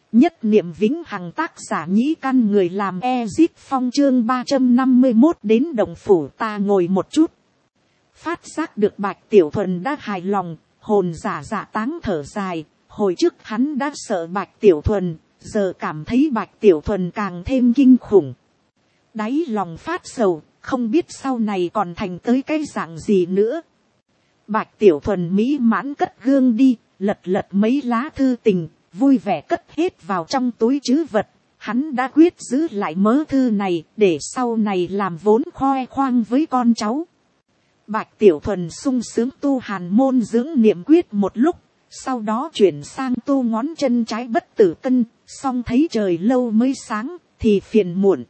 Nhất niệm vĩnh hằng, tác giả Nhĩ Căn, người làm Ezip Phong, chương 351 đến động phủ ta ngồi một chút. Phát giác được Bạch Tiểu Thuần đã hài lòng, hồn giả dạ táng thở dài. Hồi trước hắn đã sợ Bạch Tiểu Thuần, giờ cảm thấy Bạch Tiểu Thuần càng thêm kinh khủng. Đáy lòng phát sầu, không biết sau này còn thành tới cái dạng gì nữa. Bạch Tiểu Thuần mỹ mãn cất gương đi, lật lật mấy lá thư tình, vui vẻ cất hết vào trong túi trữ vật. Hắn đã quyết giữ lại mớ thư này để sau này làm vốn khoe khoang với con cháu. Bạch Tiểu Thuần sung sướng tu hàn môn dưỡng niệm quyết một lúc, sau đó chuyển sang tu ngón chân trái bất tử cân, xong thấy trời lâu mới sáng thì phiền muộn.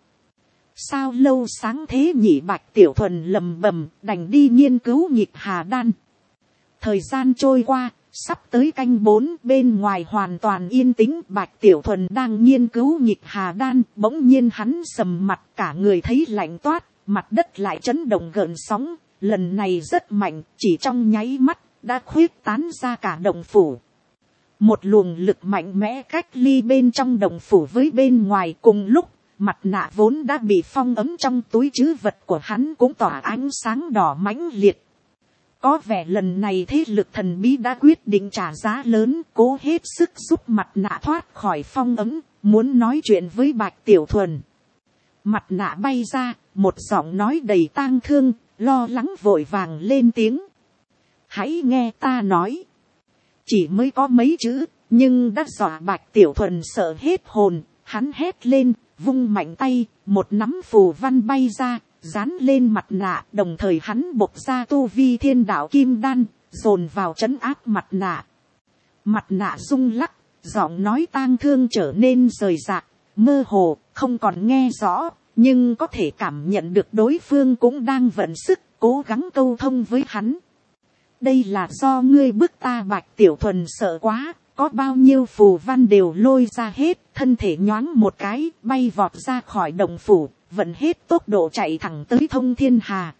Sao lâu sáng thế nhỉ? Bạch Tiểu Thuần lầm bầm, đành đi nghiên cứu nhịp hà đan. Thời gian trôi qua, sắp tới canh 4, bên ngoài hoàn toàn yên tĩnh. Bạch Tiểu Thuần đang nghiên cứu nhịp hà đan, bỗng nhiên hắn sầm mặt, cả người thấy lạnh toát, mặt đất lại chấn động gợn sóng, lần này rất mạnh, chỉ trong nháy mắt đã khuyết tán ra cả động phủ. Một luồng lực mạnh mẽ cách ly bên trong động phủ với bên ngoài. Cùng lúc, mặt nạ vốn đã bị phong ấm trong túi trữ vật của hắn cũng tỏa ánh sáng đỏ mãnh liệt. Có vẻ lần này thế lực thần bí đã quyết định trả giá lớn, cố hết sức giúp mặt nạ thoát khỏi phong ấm, muốn nói chuyện với Bạch Tiểu Thuần. Mặt nạ bay ra, một giọng nói đầy tang thương, lo lắng vội vàng lên tiếng. Hãy nghe ta nói. Chỉ mới có mấy chữ, nhưng đã dọa Bạch Tiểu Thuần sợ hết hồn. Hắn hét lên, vung mạnh tay, một nắm phù văn bay ra, dán lên mặt nạ. Đồng thời hắn bộc ra tu vi thiên đạo kim đan, dồn vào trấn áp mặt nạ. Mặt nạ rung lắc, giọng nói tang thương trở nên rời rạc, mơ hồ, không còn nghe rõ, nhưng có thể cảm nhận được đối phương cũng đang vận sức, cố gắng câu thông với hắn. Đây là do ngươi bức ta. Bạch Tiểu Thuần sợ quá, có bao nhiêu phù văn đều lôi ra hết, thân thể nhoáng một cái, bay vọt ra khỏi động phủ, vận hết tốc độ chạy thẳng tới Thông Thiên Hà.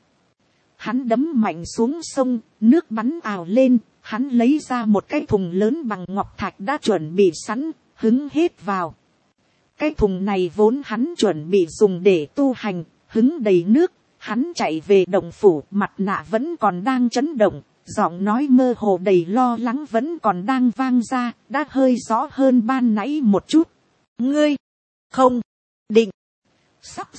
Hắn đấm mạnh xuống sông, nước bắn ào lên, hắn lấy ra một cái thùng lớn bằng ngọc thạch đã chuẩn bị sẵn, hứng hết vào. Cái thùng này vốn hắn chuẩn bị dùng để tu hành, hứng đầy nước, hắn chạy về động phủ, mặt nạ vẫn còn đang chấn động. Giọng nói mơ hồ đầy lo lắng vẫn còn đang vang ra, đã hơi rõ hơn ban nãy một chút. Ngươi, không, định, sắp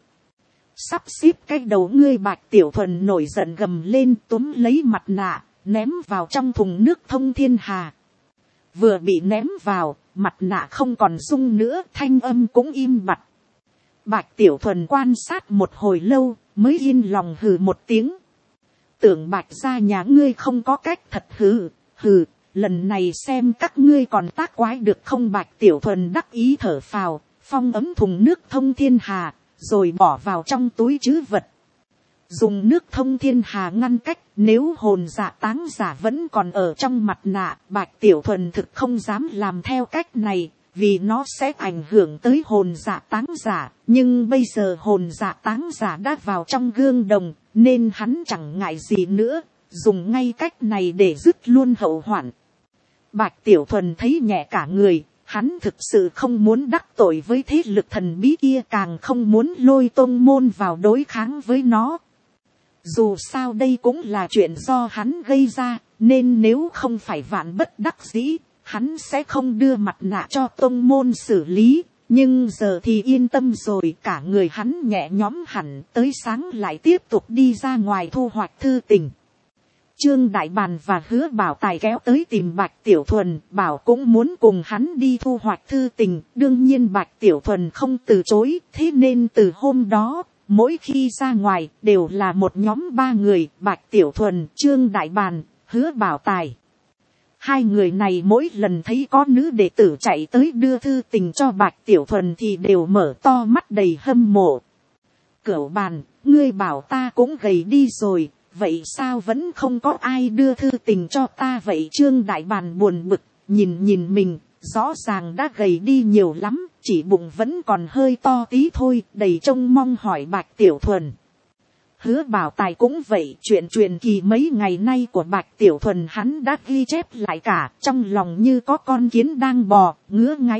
xếp cái đầu ngươi. Bạch Tiểu Thuần nổi giận gầm lên, túm lấy mặt nạ, ném vào trong thùng nước Thông Thiên Hà. Vừa bị ném vào, mặt nạ không còn rung nữa, thanh âm cũng im bặt. Bạch Tiểu Thuần quan sát một hồi lâu, mới yên lòng hừ một tiếng. Tưởng Bạch gia nhà ngươi không có cách thật, hừ, lần này xem các ngươi còn tác quái được không? Bạch Tiểu Thuần đắc ý thở phào, phong ấm thùng nước Thông Thiên Hà, rồi bỏ vào trong túi trữ vật. Dùng nước Thông Thiên Hà ngăn cách, nếu hồn dạ táng giả vẫn còn ở trong mặt nạ, Bạch Tiểu Thuần thực không dám làm theo cách này, vì nó sẽ ảnh hưởng tới hồn dạ táng giả. Nhưng bây giờ hồn dạ táng giả đã vào trong gương đồng, nên hắn chẳng ngại gì nữa, dùng ngay cách này để dứt luôn hậu hoạn. Bạch Tiểu Thuần thấy nhẹ cả người, hắn thực sự không muốn đắc tội với thế lực thần bí kia, càng không muốn lôi tông môn vào đối kháng với nó. Dù sao đây cũng là chuyện do hắn gây ra, nên nếu không phải vạn bất đắc dĩ, hắn sẽ không đưa mặt nạ cho tông môn xử lý. Nhưng giờ thì yên tâm rồi, cả người hắn nhẹ nhõm hẳn, tới sáng lại tiếp tục đi ra ngoài thu hoạch thư tình. Trương Đại Bàn và Hứa Bảo Tài kéo tới tìm Bạch Tiểu Thuần, bảo cũng muốn cùng hắn đi thu hoạch thư tình. Đương nhiên Bạch Tiểu Thuần không từ chối, thế nên từ hôm đó, mỗi khi ra ngoài đều là một nhóm 3 người, Bạch Tiểu Thuần, Trương Đại Bàn, Hứa Bảo Tài. Hai người này mỗi lần thấy có nữ đệ tử chạy tới đưa thư tình cho Bạch Tiểu Thuần thì đều mở to mắt đầy hâm mộ. Cửu Bàn, ngươi bảo ta cũng gầy đi rồi, vậy sao vẫn không có ai đưa thư tình cho ta vậy? Trương Đại Bàn buồn bực, nhìn mình, rõ ràng đã gầy đi nhiều lắm, chỉ bụng vẫn còn hơi to tí thôi, đầy trông mong hỏi Bạch Tiểu Thuần. Hứa Bảo Tài cũng vậy, chuyện truyền kỳ mấy ngày nay của Bạch Tiểu Thuần hắn đã ghi chép lại cả, trong lòng như có con kiến đang bò, ngứa ngáy,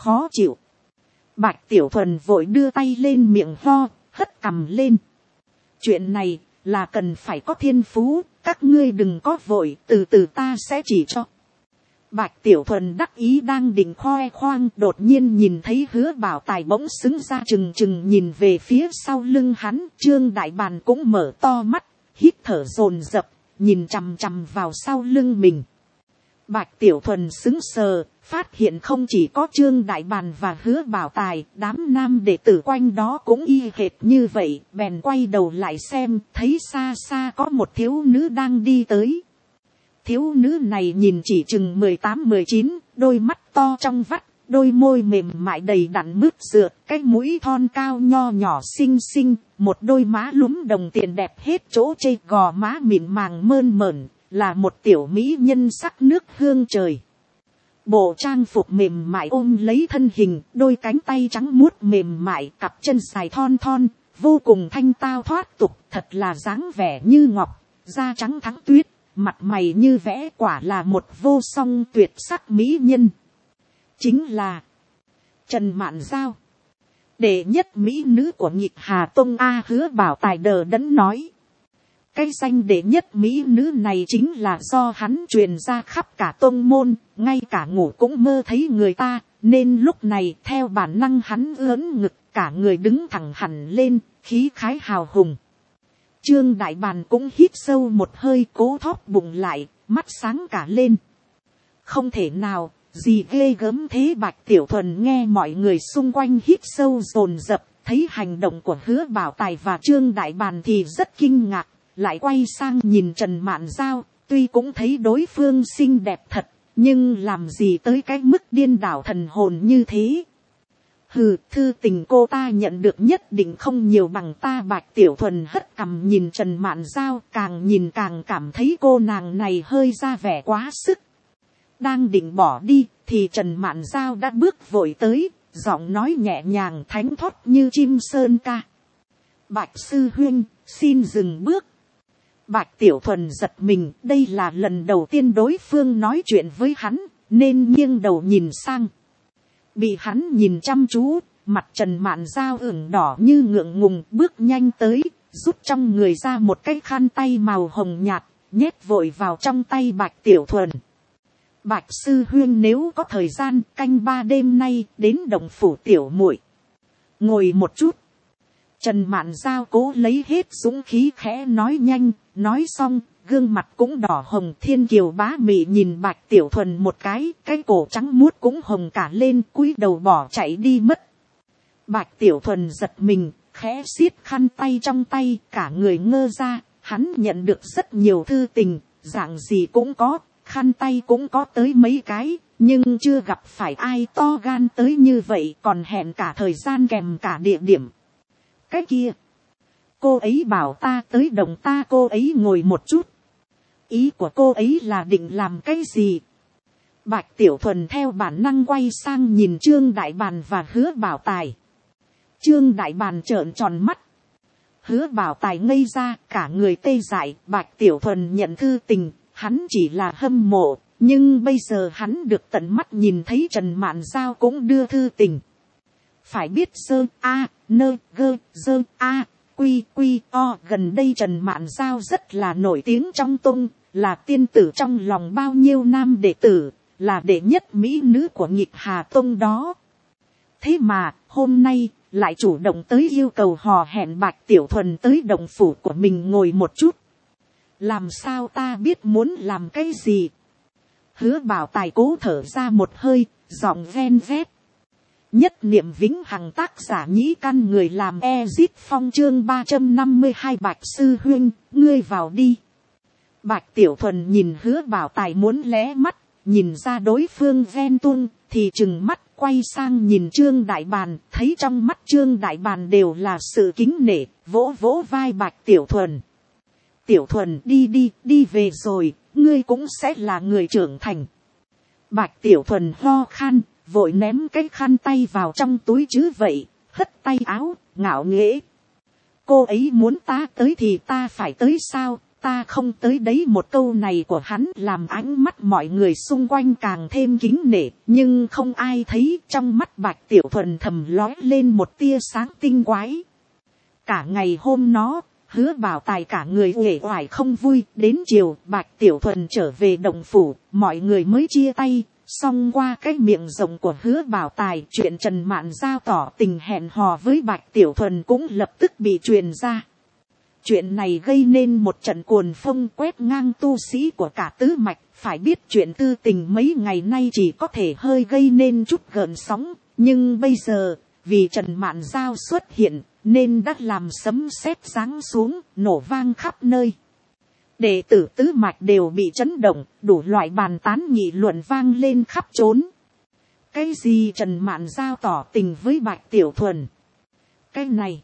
khó chịu. Bạch Tiểu Thuần vội đưa tay lên miệng ho, hất cằm lên. Chuyện này là cần phải có thiên phú, các ngươi đừng có vội, từ từ ta sẽ chỉ cho. Bạch Tiểu Thuần đắc ý đang định khoe khoang, đột nhiên nhìn thấy Hứa Bảo Tài bỗng xứng ra trừng trừng nhìn về phía sau lưng hắn. Trương Đại Bàn cũng mở to mắt, hít thở dồn dập, nhìn chằm chằm vào sau lưng mình. Bạch Tiểu Thuần sững sờ, phát hiện không chỉ có Trương Đại Bàn và Hứa Bảo Tài, đám nam đệ tử quanh đó cũng y hệt như vậy, bèn quay đầu lại xem, thấy xa xa có một thiếu nữ đang đi tới. Thiếu nữ này nhìn chỉ chừng 18-19, đôi mắt to trong vắt, đôi môi mềm mại đầy đặn mướt rượt, cái mũi thon cao nho nhỏ xinh xinh, một đôi má lúm đồng tiền đẹp hết chỗ chê, gò má mịn màng mơn mởn, là một tiểu mỹ nhân sắc nước hương trời. Bộ trang phục mềm mại ôm lấy thân hình, đôi cánh tay trắng muốt mềm mại, cặp chân dài thon thon, vô cùng thanh tao thoát tục, thật là dáng vẻ như ngọc, da trắng thắng tuyết, mặt mày như vẽ, quả là một vô song tuyệt sắc mỹ nhân. Chính là Trần Mạn Giao, đệ nhất mỹ nữ của Nhịp Hà Tông a. Hứa Bảo Tài đờ đẫn nói. Cái danh đệ nhất mỹ nữ này chính là do hắn truyền ra khắp cả tông môn, ngay cả ngủ cũng mơ thấy người ta, nên lúc này theo bản năng hắn ưỡn ngực, cả người đứng thẳng hẳn lên, khí khái hào hùng. Trương Đại Bàn cũng hít sâu một hơi, cố thóp bụng lại, mắt sáng cả lên. Không thể nào, gì ghê gớm thế. Bạch Tiểu Thuần nghe mọi người xung quanh hít sâu dồn dập, thấy hành động của Hứa Bảo Tài và Trương Đại Bàn thì rất kinh ngạc, lại quay sang nhìn Trần Mạn Giao, tuy cũng thấy đối phương xinh đẹp thật, nhưng làm gì tới cái mức điên đảo thần hồn như thế. Hừ, thư tình cô ta nhận được nhất định không nhiều bằng ta. Bạch Tiểu Thuần hất cằm nhìn Trần Mạn Giao, càng nhìn càng cảm thấy cô nàng này hơi ra vẻ quá sức. Đang định bỏ đi, thì Trần Mạn Giao đã bước vội tới, giọng nói nhẹ nhàng thánh thót như chim sơn ca. Bạch sư huynh, xin dừng bước. Bạch Tiểu Thuần giật mình, đây là lần đầu tiên đối phương nói chuyện với hắn, nên nghiêng đầu nhìn sang. Bị hắn nhìn chăm chú, mặt Trần Mạn Giao ửng đỏ như ngượng ngùng, bước nhanh tới, rút trong người ra một cái khăn tay màu hồng nhạt, nhét vội vào trong tay Bạch Tiểu Thuần. Bạch sư huynh nếu có thời gian, canh 3 đêm nay đến động phủ tiểu muội ngồi một chút. Trần Mạn Giao cố lấy hết dũng khí khẽ nói nhanh, nói xong, gương mặt cũng đỏ hồng. Thiên kiều bá mị nhìn Bạch Tiểu Thuần một cái cổ trắng muốt cũng hồng cả lên, cúi đầu bỏ chạy đi mất. Bạch Tiểu Thuần giật mình, khẽ siết khăn tay trong tay, cả người ngơ ra. Hắn nhận được rất nhiều thư tình, dạng gì cũng có, khăn tay cũng có tới mấy cái, nhưng chưa gặp phải ai to gan tới như vậy, còn hẹn cả thời gian kèm cả địa điểm. Cái kia, cô ấy bảo ta tới đồng ta, cô ấy ngồi một chút. Ý của cô ấy là định làm cái gì? Bạch Tiểu Thuần theo bản năng quay sang nhìn Trương Đại Bàn và Hứa Bảo Tài. Trương Đại Bàn trợn tròn mắt. Hứa Bảo Tài ngây ra, cả người tê dại. Bạch Tiểu Thuần nhận thư tình, hắn chỉ là hâm mộ, nhưng bây giờ hắn được tận mắt nhìn thấy Trần Mạn Giao cũng đưa thư tình. Phải biết sơ a nơ gơ dơ a quy quy o, gần đây Trần Mạn Giao rất là nổi tiếng trong tông, là tiên tử trong lòng bao nhiêu nam đệ tử, là đệ nhất mỹ nữ của Nhịp Hà Tông đó. Thế mà hôm nay lại chủ động tới yêu cầu hò hẹn Bạch Tiểu Thuần tới động phủ của mình ngồi một chút. Làm sao ta biết muốn làm cái gì? Hứa Bảo Tài cố thở ra một hơi, giọng ven vét. Nhất niệm vĩnh hằng, tác giả Nhĩ Căn, người làm Ezit Phong, chương 352. Bạch sư huynh, ngươi vào đi. Bạch Tiểu Thuần nhìn Hứa Bảo Tài muốn lé mắt, nhìn ra đối phương ven tuông, thì trừng mắt quay sang nhìn Trương Đại Bàn, thấy trong mắt Trương Đại Bàn đều là sự kính nể, vỗ vỗ vai Bạch Tiểu Thuần. Tiểu Thuần đi về rồi, ngươi cũng sẽ là người trưởng thành. Bạch Tiểu Thuần ho khan, vội ném cái khăn tay vào trong túi chứ vậy, hất tay áo, ngạo nghễ. Cô ấy muốn ta tới thì ta phải tới sao, ta không tới đấy, một câu này của hắn làm ánh mắt mọi người xung quanh càng thêm kính nể, nhưng không ai thấy trong mắt Bạch Tiểu Thuần thầm lóe lên một tia sáng tinh quái. Cả ngày hôm đó, Hứa Bảo Tài cả người uể oải không vui, đến chiều Bạch Tiểu Thuần trở về động phủ, mọi người mới chia tay. Xong qua cái miệng rộng của Hứa Bảo Tài, chuyện Trần Mạn Giao tỏ tình hẹn hò với Bạch Tiểu Thuần cũng lập tức bị truyền ra. Chuyện này gây nên một trận cuồng phong quét ngang tu sĩ của cả tứ mạch. Phải biết chuyện tư tình mấy ngày nay chỉ có thể hơi gây nên chút gợn sóng, nhưng bây giờ vì Trần Mạn Giao xuất hiện nên đã làm sấm sét giáng xuống, nổ vang khắp nơi. Đệ tử tứ mạch đều bị chấn động, đủ loại bàn tán nghị luận vang lên khắp trốn. Cái gì Trần Mạn Giao tỏ tình với Bạch Tiểu Thuần? Cái này,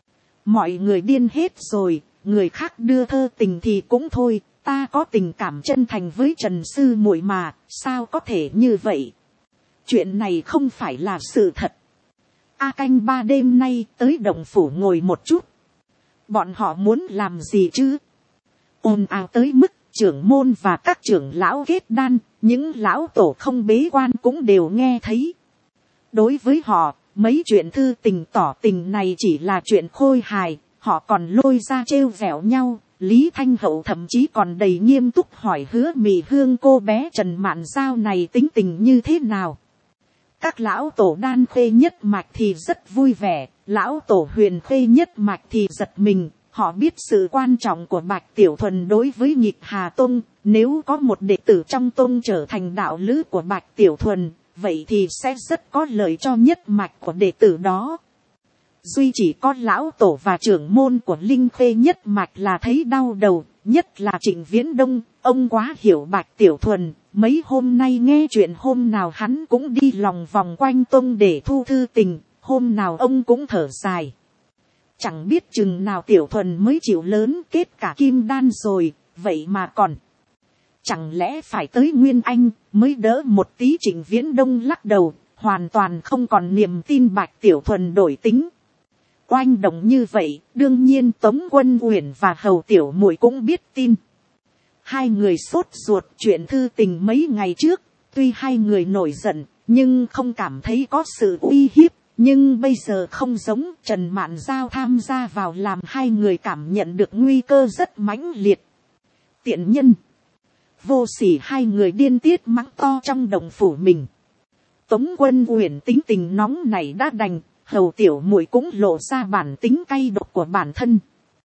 mọi người điên hết rồi, người khác đưa thơ tình thì cũng thôi, ta có tình cảm chân thành với Trần sư muội mà, sao có thể như vậy? Chuyện này không phải là sự thật. A Canh Ba đêm nay tới động phủ ngồi một chút. Bọn họ muốn làm gì chứ? Ồn ào tới mức trưởng môn và các trưởng lão kết đan, những lão tổ không bế quan cũng đều nghe thấy. Đối với họ, mấy chuyện thư tình tỏ tình này chỉ là chuyện khôi hài, họ còn lôi ra trêu vẻo nhau. Lý Thanh Hậu thậm chí còn đầy nghiêm túc hỏi Hứa Mị Hương cô bé Trần Mạn Giao này tính tình như thế nào. Các lão tổ đan khuê nhất mạch thì rất vui vẻ, lão tổ huyền khuê nhất mạch thì giật mình. Họ biết sự quan trọng của Bạch Tiểu Thuần đối với Nhịp Hà Tông, nếu có một đệ tử trong tông trở thành đạo lữ của Bạch Tiểu Thuần, vậy thì sẽ rất có lợi cho nhất mạch của đệ tử đó. Duy chỉ có lão tổ và trưởng môn của Linh Khuê nhất mạch là thấy đau đầu, nhất là Trịnh Viễn Đông, ông quá hiểu Bạch Tiểu Thuần, mấy hôm nay nghe chuyện hôm nào hắn cũng đi lòng vòng quanh tông để thu thư tình, hôm nào ông cũng thở dài. Chẳng biết chừng nào Tiểu Thuần mới chịu lớn kết cả kim đan rồi, vậy mà còn. Chẳng lẽ phải tới Nguyên Anh mới đỡ một tí? Trịnh Viễn Đông lắc đầu, hoàn toàn không còn niềm tin Bạch Tiểu Thuần đổi tính. Oanh động như vậy, đương nhiên Tống Quân Uyển và Hầu Tiểu Muội cũng biết tin. Hai người sốt ruột chuyện thư tình mấy ngày trước, tuy hai người nổi giận, nhưng không cảm thấy có sự uy hiếp. Nhưng bây giờ không giống, Trần Mạn Giao tham gia vào làm hai người cảm nhận được nguy cơ rất mãnh liệt. Tiện nhân, vô sỉ, hai người điên tiết mắng to trong động phủ mình. Tống Quân Uyển tính tình nóng này đã đành, Hầu Tiểu Muội cũng lộ ra bản tính cay độc của bản thân.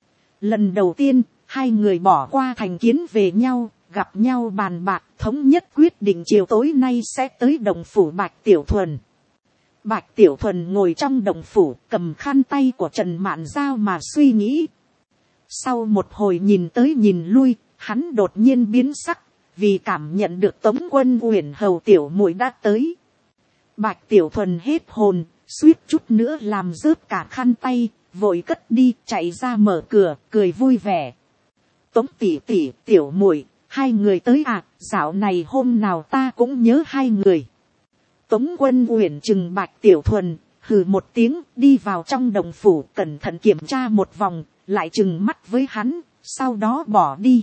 Lần đầu tiên, hai người bỏ qua thành kiến về nhau, gặp nhau bàn bạc, thống nhất quyết định chiều tối nay sẽ tới động phủ Bạch Tiểu Thuần. Bạch Tiểu Thuần ngồi trong động phủ, cầm khăn tay của Trần Mạn Giao mà suy nghĩ. Sau một hồi nhìn tới nhìn lui, hắn đột nhiên biến sắc, vì cảm nhận được Tống Quân Uyển Hầu Tiểu Muội đã tới. Bạch Tiểu Thuần hết hồn, suýt chút nữa làm rớt cả khăn tay, vội cất đi, chạy ra mở cửa, cười vui vẻ. Tống tỷ tỷ, Tiểu Muội, hai người tới à? Dạo này hôm nào ta cũng nhớ hai người. Tống Quân Uyển trừng Bạch Tiểu Thuần, hừ một tiếng, đi vào trong động phủ, cẩn thận kiểm tra một vòng, lại trừng mắt với hắn, sau đó bỏ đi.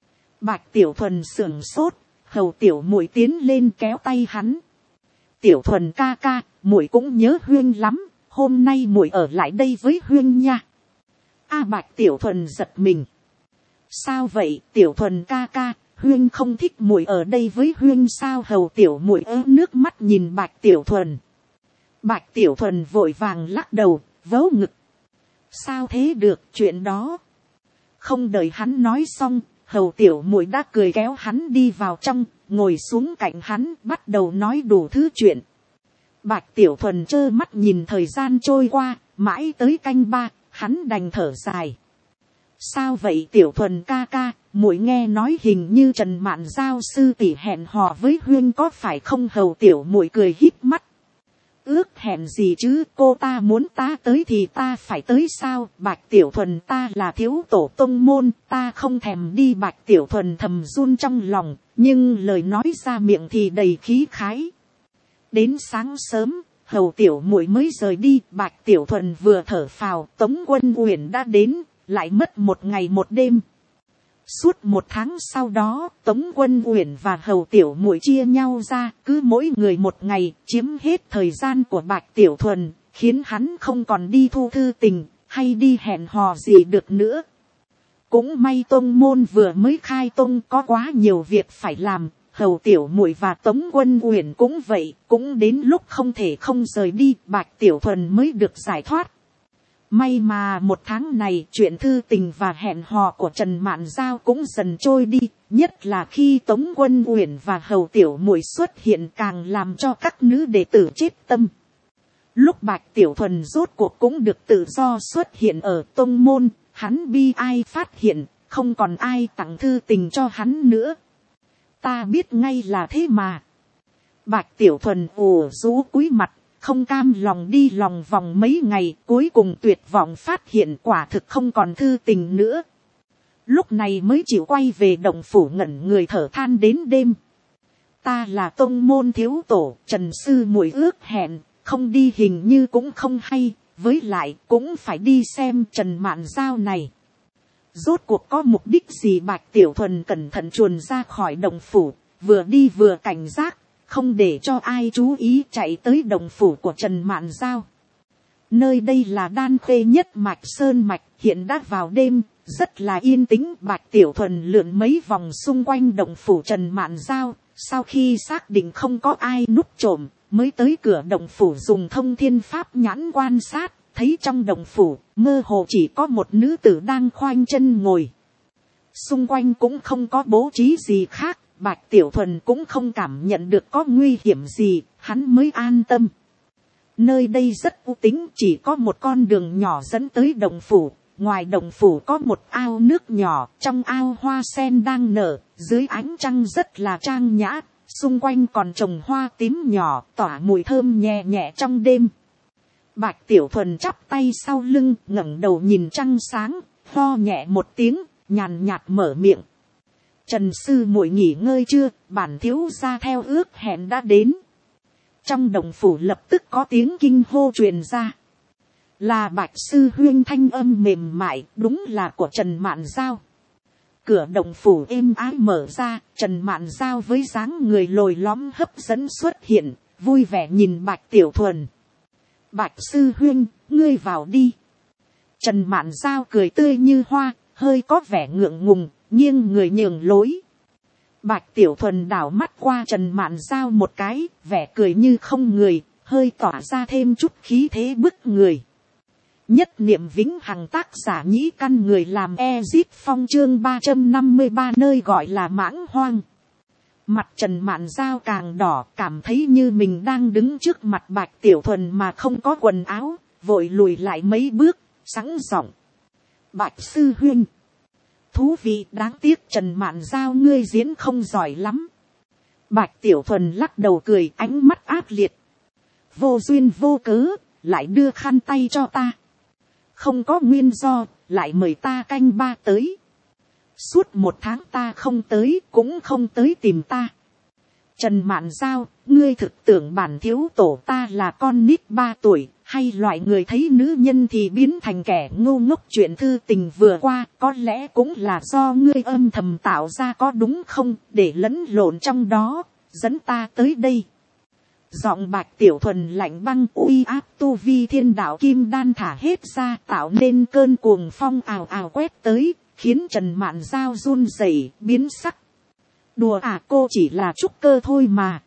Bạch Tiểu Thuần sưởng sốt, Hầu Tiểu Muội tiến lên kéo tay hắn. Tiểu Thuần ca ca, muội cũng nhớ Huyên lắm, hôm nay muội ở lại đây với Huyên nha. A Bạch Tiểu Thuần giật mình. Sao vậy Tiểu Thuần ca ca, Huyên không thích muội ở đây với Huyên sao? Hầu Tiểu Muội ớ nước mắt nhìn Bạch Tiểu Thuần. Bạch Tiểu Thuần vội vàng lắc đầu, vớ ngực. Sao thế được, chuyện đó. Không đợi hắn nói xong, Hầu Tiểu Muội đã cười kéo hắn đi vào trong, ngồi xuống cạnh hắn, bắt đầu nói đủ thứ chuyện. Bạch Tiểu Thuần trơ mắt nhìn thời gian trôi qua, mãi tới canh ba, hắn đành thở dài. Sao vậy Tiểu Thuần ca ca, muội nghe nói hình như Trần Mạn Giao sư tỷ hẹn hò với Huyên có phải không? Hầu Tiểu Muội cười híp mắt. Ước hẹn gì chứ, cô ta muốn ta tới thì ta phải tới sao? Bạch Tiểu Thuần ta là thiếu tổ tông môn, ta không thèm đi. Bạch Tiểu Thuần thầm run trong lòng, nhưng lời nói ra miệng thì đầy khí khái. Đến sáng sớm, Hầu Tiểu Muội mới rời đi. Bạch Tiểu Thuần vừa thở phào, Tống Quân Uyển đã đến, lại mất một ngày một đêm. Suốt 1 tháng sau đó, Tống Quân Uyển và Hầu Tiểu Muội chia nhau ra, cứ mỗi người một ngày, chiếm hết thời gian của Bạch Tiểu Thuần, khiến hắn không còn đi thu thư tình, hay đi hẹn hò gì được nữa. Cũng may tông môn vừa mới khai tông có quá nhiều việc phải làm, Hầu Tiểu Muội và Tống Quân Uyển cũng vậy, cũng đến lúc không thể không rời đi, Bạch Tiểu Thuần mới được giải thoát. May mà 1 tháng này chuyện thư tình và hẹn hò của Trần Mạn Giao cũng dần trôi đi, nhất là khi Tống Quân Uyển và Hầu Tiểu Muội xuất hiện càng làm cho các nữ đệ tử chết tâm. Lúc Bạch Tiểu Thuần rốt cuộc cũng được tự do xuất hiện ở tông môn, hắn bi ai phát hiện, không còn ai tặng thư tình cho hắn nữa. Ta biết ngay là thế mà. Bạch Tiểu Thuần ủ rũ cúi mặt, không cam lòng đi lòng vòng mấy ngày, cuối cùng tuyệt vọng phát hiện quả thực không còn thư tình nữa. Lúc này mới chịu quay về động phủ ngẩn người thở than đến đêm. Ta là tông môn thiếu tổ, Trần sư muội ước hẹn, không đi hình như cũng không hay, với lại cũng phải đi xem Trần Mạn Giao này. Rốt cuộc có mục đích gì? Bạch Tiểu Thuần cẩn thận chuồn ra khỏi động phủ, vừa đi vừa cảnh giác, không để cho ai chú ý, chạy tới động phủ của Trần Mạn Giao. Nơi đây là Đan Khê nhất mạch sơn mạch, hiện đã vào đêm, rất là yên tĩnh. Bạch Tiểu Thuần lượn mấy vòng xung quanh động phủ Trần Mạn Giao, sau khi xác định không có ai núp trộm, mới tới cửa động phủ dùng thông thiên pháp nhãn quan sát, thấy trong động phủ mơ hồ chỉ có một nữ tử đang khoanh chân ngồi. Xung quanh cũng không có bố trí gì khác, Bạch Tiểu Thuần cũng không cảm nhận được có nguy hiểm gì, hắn mới an tâm. Nơi đây rất u tĩnh, chỉ có một con đường nhỏ dẫn tới động phủ. Ngoài động phủ có một ao nước nhỏ, trong ao hoa sen đang nở, dưới ánh trăng rất là trang nhã, xung quanh còn trồng hoa tím nhỏ, tỏa mùi thơm nhẹ nhẹ trong đêm. Bạch Tiểu Thuần chắp tay sau lưng, ngẩng đầu nhìn trăng sáng, ho nhẹ một tiếng, nhàn nhạt mở miệng. Trần sư muội nghỉ ngơi chưa? Bản thiếu gia theo ước hẹn đã đến. Trong động phủ lập tức có tiếng kinh hô truyền ra. Là Bạch sư huyên, thanh âm mềm mại, đúng là của Trần Mạn Giao. Cửa động phủ êm ái mở ra, Trần Mạn Giao với dáng người lồi lõm hấp dẫn xuất hiện, vui vẻ nhìn Bạch Tiểu Thuần. Bạch sư huyên, ngươi vào đi. Trần Mạn Giao cười tươi như hoa, hơi có vẻ ngượng ngùng, nghiêng người nhường lối. Bạch Tiểu Thuần đảo mắt qua Trần Mạn Giao một cái, vẻ cười như không người, hơi tỏa ra thêm chút khí thế bức người. Nhất niệm vĩnh hằng, tác giả Nhĩ Căn, người làm Ezip Phong, chương 353, nơi gọi là Mãng Hoang. Mặt Trần Mạn Giao càng đỏ, cảm thấy như mình đang đứng trước mặt Bạch Tiểu Thuần mà không có quần áo, vội lùi lại mấy bước, sẵn giọng. Bạch sư huynh. Thú vị, đáng tiếc Trần Mạn Giao ngươi diễn không giỏi lắm. Bạch Tiểu Thuần lắc đầu cười, ánh mắt ác liệt. Vô duyên vô cớ, lại đưa khăn tay cho ta. Không có nguyên do, lại mời ta canh ba tới. Suốt 1 tháng ta không tới, cũng không tới tìm ta. Trần Mạn Giao, ngươi thực tưởng bản thiếu tổ ta là con nít 3 tuổi, hay loại người thấy nữ nhân thì biến thành kẻ ngu ngốc? Chuyện thư tình vừa qua, có lẽ cũng là do ngươi âm thầm tạo ra có đúng không, để lẫn lộn trong đó, dẫn ta tới đây. Giọng Bạch Tiểu Thuần lạnh băng, uy áp tu vi thiên đạo kim đan thả hết ra, tạo nên cơn cuồng phong ào ào quét tới, khiến Trần Mạn Giao run rẩy, biến sắc. Đùa à, cô chỉ là trúc cơ thôi mà.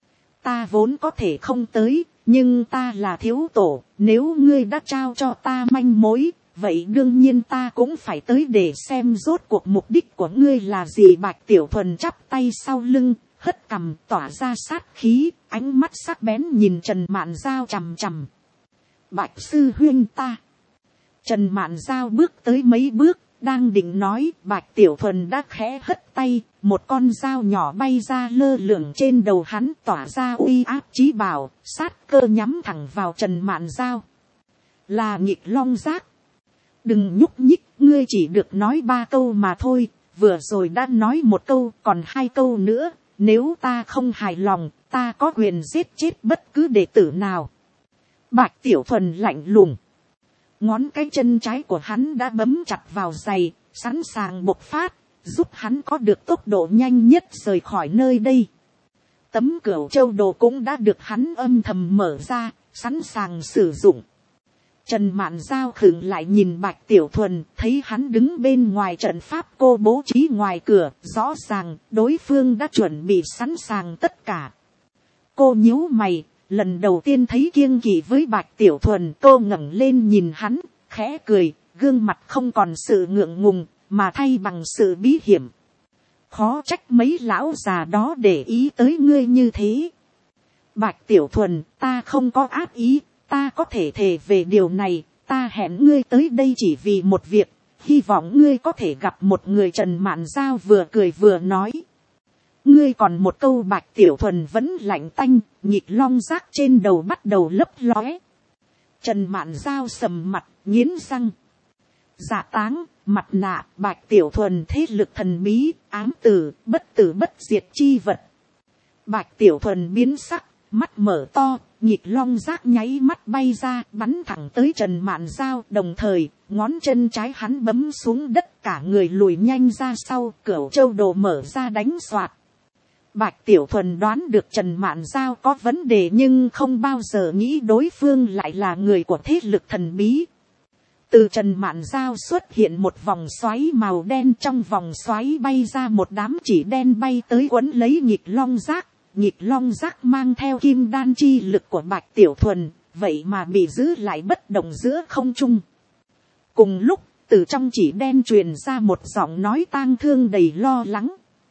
Ta vốn có thể không tới, nhưng ta là thiếu tổ, nếu ngươi đã trao cho ta manh mối, vậy đương nhiên ta cũng phải tới để xem rốt cuộc mục đích của ngươi là gì. Bạch Tiểu Thuần chắp tay sau lưng, hất cằm, tỏa ra sát khí, ánh mắt sắc bén nhìn Trần Mạn Giao chằm chằm. Bạch sư huynh ta. Trần Mạn Giao bước tới mấy bước, đang định nói, Bạch Tiểu Thuần đã khẽ hất tay, một con dao nhỏ bay ra lơ lửng trên đầu hắn, tỏa ra uy áp chí bảo, sát cơ nhắm thẳng vào Trần Mạn Giao. Là nghịch long giác. Đừng nhúc nhích, ngươi chỉ được nói 3 câu mà thôi, vừa rồi đã nói 1 câu, còn 2 câu nữa, nếu ta không hài lòng, ta có quyền giết chết bất cứ đệ tử nào. Bạch Tiểu Thuần lạnh lùng. Ngón cái chân trái của hắn đã bấm chặt vào giày, sẵn sàng bộc phát, giúp hắn có được tốc độ nhanh nhất rời khỏi nơi đây. Tấm Cửu Châu đồ cũng đã được hắn âm thầm mở ra, sẵn sàng sử dụng. Trần Mạn Giao khựng lại nhìn Bạch Tiểu Thuần, thấy hắn đứng bên ngoài trận pháp cô bố trí ngoài cửa, rõ ràng đối phương đã chuẩn bị sẵn sàng tất cả. Cô nhíu mày, lần đầu tiên thấy kiêng kỵ với Bạch Tiểu Thuần, cô ngẩng lên nhìn hắn, khẽ cười, gương mặt không còn sự ngượng ngùng, mà thay bằng sự bí hiểm. Khó trách mấy lão già đó để ý tới ngươi như thế. Bạch Tiểu Thuần, ta không có ác ý, ta có thể thề về điều này, ta hẹn ngươi tới đây chỉ vì một việc, hy vọng ngươi có thể gặp một người. Trần Mạn Giao vừa cười vừa nói. Ngươi còn một câu. Bạch Tiểu Thuần vẫn lạnh tanh, nhịp long giác trên đầu bắt đầu lấp lóe. Trần Mạn Giao sầm mặt, nghiến răng. Dạ táng, mặt nạ, Bạch Tiểu Thuần thế lực thần bí, ám tử, bất tử bất diệt chi vật. Bạch Tiểu Thuần biến sắc, mắt mở to, nhịp long giác nháy mắt bay ra, bắn thẳng tới Trần Mạn Giao. Đồng thời, ngón chân trái hắn bấm xuống đất, cả người lùi nhanh ra sau, Cửu Châu đồ mở ra đánh soạt. Bạch Tiểu Thuần đoán được Trần Mạn Giao có vấn đề, nhưng không bao giờ nghĩ đối phương lại là người của thế lực thần bí. Từ Trần Mạn Giao xuất hiện một vòng xoáy màu đen, trong vòng xoáy bay ra một đám chỉ đen bay tới quấn lấy nhịp long giác. Nhịp long giác mang theo kim đan chi lực của Bạch Tiểu Thuần, vậy mà bị giữ lại bất động giữa không trung. Cùng lúc, từ trong chỉ đen truyền ra một giọng nói tang thương đầy lo lắng.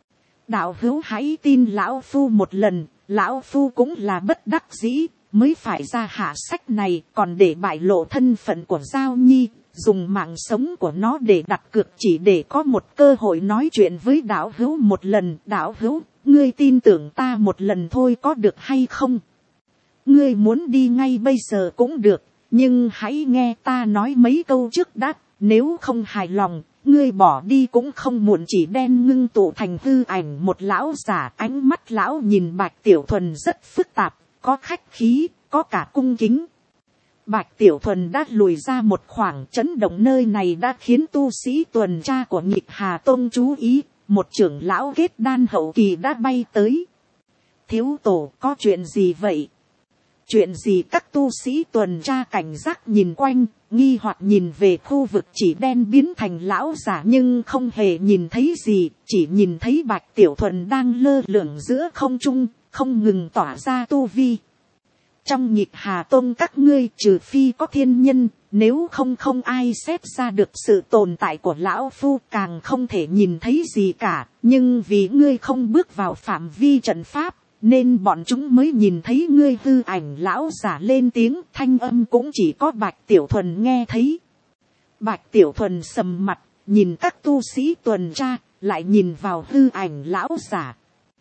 Đạo hữu hãy tin lão phu một lần, lão phu cũng là bất đắc dĩ, mới phải ra hạ sách này, còn để bại lộ thân phận của Giao Nhi, dùng mạng sống của nó để đặt cược chỉ để có một cơ hội nói chuyện với đạo hữu một lần. Đạo hữu, ngươi tin tưởng ta một lần thôi có được hay không? Ngươi muốn đi ngay bây giờ cũng được, nhưng hãy nghe ta nói mấy câu trước đã, nếu không hài lòng, ngươi bỏ đi cũng không muộn. Chỉ đen ngưng tụ thành hư ảnh một lão giả, ánh mắt lão nhìn Bạch Tiểu Thuần rất phức tạp, có khách khí, có cả cung kính. Bạch Tiểu Thuần đã lùi ra một khoảng, chấn động nơi này đã khiến tu sĩ tuần tra của Nhịp Hà Tông chú ý. Một trưởng lão kết đan hậu kỳ đã bay tới. Thiếu tổ, có chuyện gì vậy? Chuyện gì? Các tu sĩ tuần tra cảnh giác nhìn quanh, nghi hoặc nhìn về khu vực chỉ đen biến thành lão giả, nhưng không hề nhìn thấy gì, chỉ nhìn thấy Bạch Tiểu Thuần đang lơ lửng giữa không trung, không ngừng tỏa ra tu vi. Trong Nhịp Hà Tông các ngươi, trừ phi có thiên nhân, nếu không không ai xét ra được sự tồn tại của lão phu, càng không thể nhìn thấy gì cả. Nhưng vì ngươi không bước vào phạm vi trận pháp, nên bọn chúng mới nhìn thấy ngươi. Hư ảnh lão giả lên tiếng, thanh âm cũng chỉ có Bạch Tiểu Thuần nghe thấy. Bạch Tiểu Thuần sầm mặt, nhìn các tu sĩ tuần tra, lại nhìn vào hư ảnh lão giả.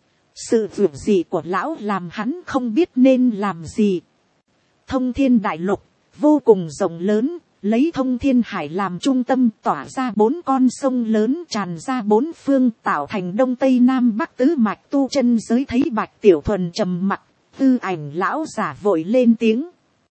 Sự việc gì của lão làm hắn không biết nên làm gì. Thông Thiên Đại Lục vô cùng rộng lớn, lấy Thông Thiên Hải làm trung tâm, tỏa ra 4 con sông lớn tràn ra 4 phương, tạo thành Đông Tây Nam Bắc tứ mạch tu chân giới. Thấy Bạch Tiểu Thuần trầm mặc, tư ảnh lão giả vội lên tiếng.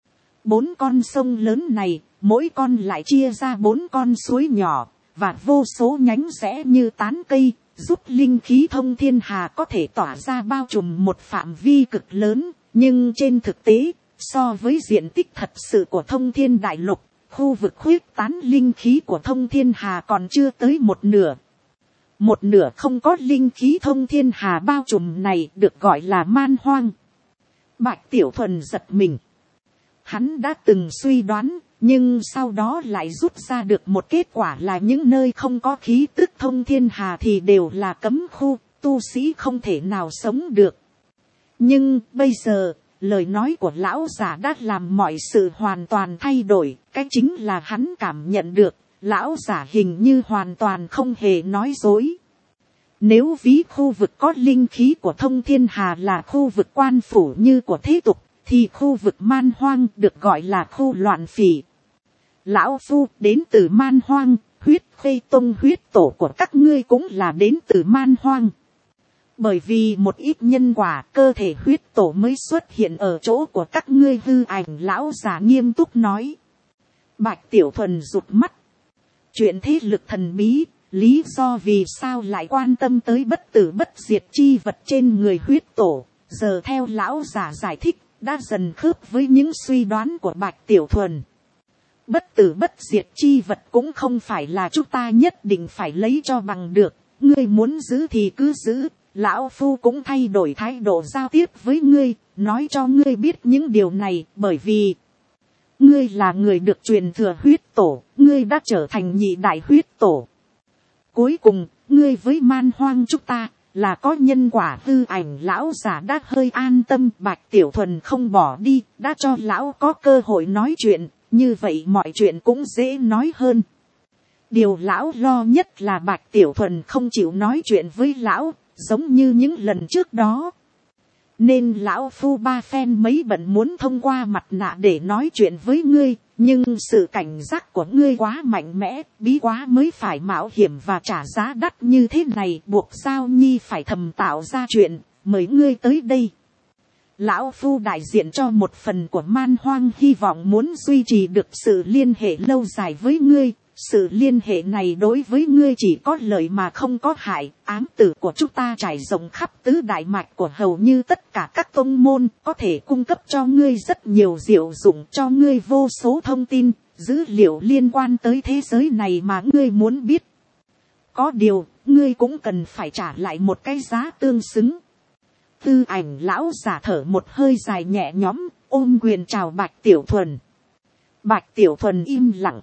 4 con sông lớn này, mỗi con lại chia ra 4 con suối nhỏ, và vô số nhánh rẽ như tán cây, giúp linh khí Thông Thiên Hà có thể tỏa ra bao trùm một phạm vi cực lớn. Nhưng trên thực tế, so với diện tích thật sự của Thông Thiên Đại Lục, khu vực khuyết tán linh khí của Thông Thiên Hà còn chưa tới một nửa. Một nửa không có linh khí Thông Thiên Hà bao trùm này được gọi là man hoang. Bạch Tiểu Thuần giật mình. Hắn đã từng suy đoán, nhưng sau đó lại rút ra được một kết quả là những nơi không có khí tức Thông Thiên Hà thì đều là cấm khu, tu sĩ không thể nào sống được. Nhưng bây giờ, lời nói của lão giả đã làm mọi sự hoàn toàn thay đổi. Cái chính là hắn cảm nhận được, lão giả hình như hoàn toàn không hề nói dối. Nếu ví khu vực có linh khí của Thông Thiên Hà là khu vực quan phủ như của thế tục, thì khu vực man hoang được gọi là khu loạn phỉ. Lão phu đến từ man hoang, huyết khê tông huyết tổ của các ngươi cũng là đến từ man hoang. Bởi vì một ít nhân quả, cơ thể huyết tổ mới xuất hiện ở chỗ của các ngươi. Hư ảnh lão giả nghiêm túc nói. Bạch Tiểu Thuần rụt mắt. Chuyện thế lực thần bí, lý do vì sao lại quan tâm tới bất tử bất diệt chi vật trên người huyết tổ, giờ theo lão giả giải thích, đã dần khớp với những suy đoán của Bạch Tiểu Thuần. Bất tử bất diệt chi vật cũng không phải là chúng ta nhất định phải lấy cho bằng được, ngươi muốn giữ thì cứ giữ, lão phu cũng thay đổi thái độ giao tiếp với ngươi, nói cho ngươi biết những điều này, bởi vì ngươi là người được truyền thừa huyết tổ, ngươi đã trở thành nhị đại huyết tổ. Cuối cùng, ngươi với man hoang chúng ta, là có nhân quả. Tư Ảnh lão giả đã hơi an tâm. Bạch Tiểu Thuần không bỏ đi, đã cho lão có cơ hội nói chuyện, như vậy mọi chuyện cũng dễ nói hơn. Điều lão lo nhất là Bạch Tiểu Thuần không chịu nói chuyện với lão, giống như những lần trước đó. Nên lão phu ba phen mấy bận muốn thông qua mặt nạ để nói chuyện với ngươi, nhưng sự cảnh giác của ngươi quá mạnh mẽ, bí quá mới phải mạo hiểm và trả giá đắt như thế này, buộc Giao Nhi phải thầm tạo ra chuyện, mời ngươi tới đây. Lão phu đại diện cho một phần của man hoang, hy vọng muốn duy trì được sự liên hệ lâu dài với ngươi. Sự liên hệ này đối với ngươi chỉ có lợi mà không có hại. Ám tử của chúng ta trải rộng khắp tứ đại mạch của hầu như tất cả các tông môn, có thể cung cấp cho ngươi rất nhiều diệu dụng, cho ngươi vô số thông tin, dữ liệu liên quan tới thế giới này mà ngươi muốn biết. Có điều, ngươi cũng cần phải trả lại một cái giá tương xứng. Tư Ảnh lão giả thở một hơi dài nhẹ nhõm, ôm quyền chào Bạch Tiểu Thuần. Bạch Tiểu Thuần im lặng.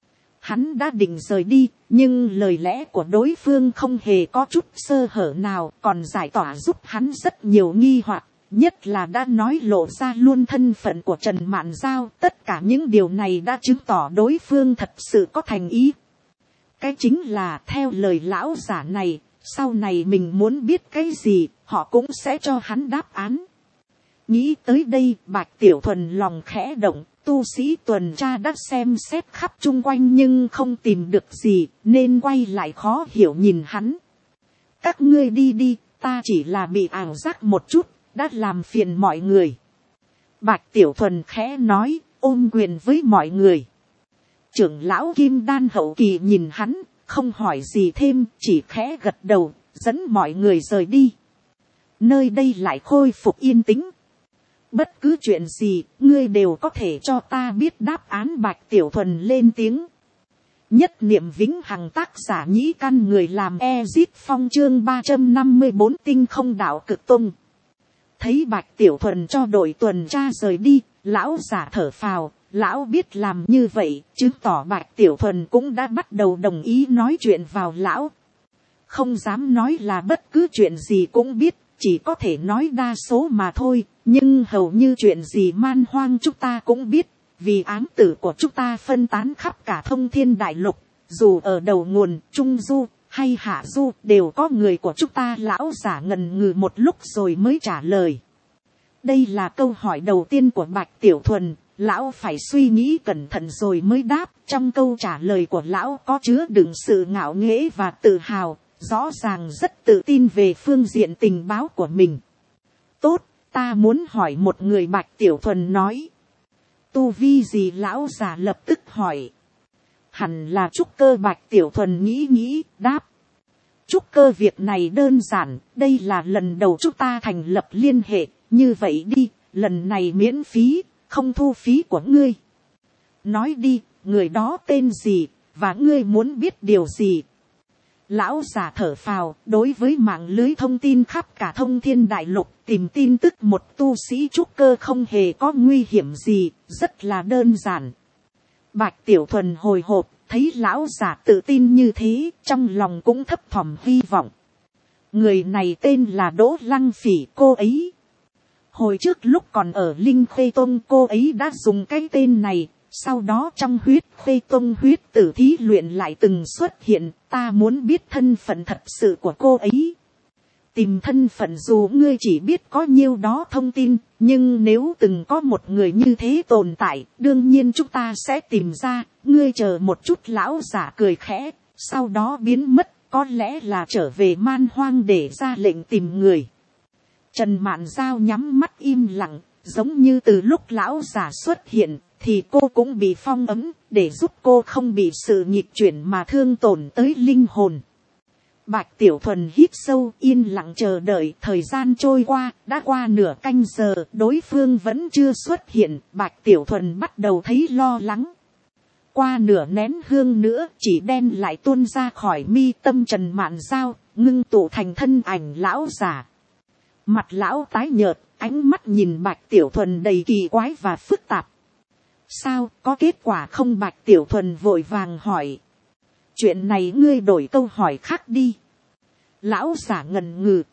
Hắn đã định rời đi, nhưng lời lẽ của đối phương không hề có chút sơ hở nào, còn giải tỏa giúp hắn rất nhiều nghi hoặc, nhất là đã nói lộ ra luôn thân phận của Trần Mạn Giao. Tất cả những điều này đã chứng tỏ đối phương thật sự có thành ý. Cái chính là theo lời lão giả này, sau này mình muốn biết cái gì, họ cũng sẽ cho hắn đáp án. Nghĩ tới đây, Bạch Tiểu Thuần lòng khẽ động. Tu sĩ tuần tra đã xem xét khắp chung quanh nhưng không tìm được gì, nên quay lại khó hiểu nhìn hắn. Các ngươi đi đi, ta chỉ là bị ảo giác một chút, đã làm phiền mọi người. Bạch Tiểu Thuần khẽ nói, ôm quyền với mọi người. Trưởng lão Kim Đan hậu kỳ nhìn hắn, không hỏi gì thêm, chỉ khẽ gật đầu, dẫn mọi người rời đi. Nơi đây lại khôi phục yên tĩnh. Bất cứ chuyện gì, ngươi đều có thể cho ta biết đáp án. Bạch Tiểu Thuần lên tiếng. Nhất niệm vĩnh hằng, tác giả Nhĩ Căn, người làm Ezit Phong, chương 354 tinh không đạo cực tông. Thấy Bạch Tiểu Thuần cho đội tuần tra rời đi, lão giả thở phào, lão biết làm như vậy, chứng tỏ Bạch Tiểu Thuần cũng đã bắt đầu đồng ý nói chuyện vào lão. Không dám nói là bất cứ chuyện gì cũng biết, chỉ có thể nói đa số mà thôi, nhưng hầu như chuyện gì man hoang chúng ta cũng biết, vì ám tử của chúng ta phân tán khắp cả thông thiên đại lục, dù ở đầu nguồn, trung du, hay hạ du, đều có người của chúng ta. Lão giả ngần ngừ một lúc rồi mới trả lời. Đây là câu hỏi đầu tiên của Bạch Tiểu Thuần, lão phải suy nghĩ cẩn thận rồi mới đáp. Trong câu trả lời của lão có chứa đựng sự ngạo nghễ và tự hào, rõ ràng rất tự tin về phương diện tình báo của mình. Tốt, ta muốn hỏi một người. Bạch Tiểu Thuần nói. Tu vi gì? Lão già lập tức hỏi. Hẳn là trúc cơ. Bạch Tiểu Thuần nghĩ đáp. Trúc cơ việc này đơn giản, đây là lần đầu chúng ta thành lập liên hệ, như vậy đi, lần này miễn phí, không thu phí của ngươi. Nói đi, người đó tên gì, và ngươi muốn biết điều gì? Lão già thở phào, đối với mạng lưới thông tin khắp cả thông thiên đại lục, tìm tin tức một tu sĩ trúc cơ không hề có nguy hiểm gì, rất là đơn giản. Bạch Tiểu Thuần hồi hộp, thấy lão già tự tin như thế, trong lòng cũng thấp thỏm hy vọng. Người này tên là Đỗ Lăng Phỉ. Cô ấy, hồi trước lúc còn ở Linh Khê Tông, cô ấy đã dùng cái tên này. Sau đó trong huyết Khê Tông huyết tử thí luyện lại từng xuất hiện. Ta muốn biết thân phận thật sự của cô ấy. Tìm thân phận dù ngươi chỉ biết có nhiêu đó thông tin, nhưng nếu từng có một người như thế tồn tại, đương nhiên chúng ta sẽ tìm ra. Ngươi chờ một chút. Lão giả cười khẽ, sau đó biến mất, có lẽ là trở về man hoang để ra lệnh tìm người. Trần Mạn Giao nhắm mắt im lặng, giống như từ lúc lão giả xuất hiện, thì cô cũng bị phong ấm, để giúp cô không bị sự nghịch chuyển mà thương tổn tới linh hồn. Bạch Tiểu Thuần hít sâu, yên lặng chờ đợi. Thời gian trôi qua, đã qua nửa canh giờ, đối phương vẫn chưa xuất hiện. Bạch Tiểu Thuần bắt đầu thấy lo lắng. Qua nửa nén hương nữa, chỉ đen lại tuôn ra khỏi mi tâm Trần Mạn Giao, ngưng tụ thành thân ảnh lão giả. Mặt lão tái nhợt, ánh mắt nhìn Bạch Tiểu Thuần đầy kỳ quái và phức tạp. Sao, có kết quả không? Bạch Tiểu Thuần vội vàng hỏi. Chuyện này ngươi đổi câu hỏi khác đi. Lão giả ngần ngừ.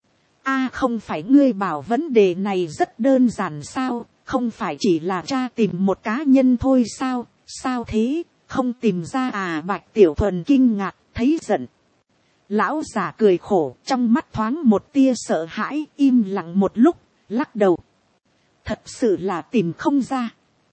Không phải ngươi bảo vấn đề này rất đơn giản sao, không phải chỉ là tra tìm một cá nhân thôi sao, sao thế, không tìm ra à? Bạch Tiểu Thuần kinh ngạc, thấy giận. Lão giả cười khổ, trong mắt thoáng một tia sợ hãi, im lặng một lúc, lắc đầu. Thật sự là tìm không ra.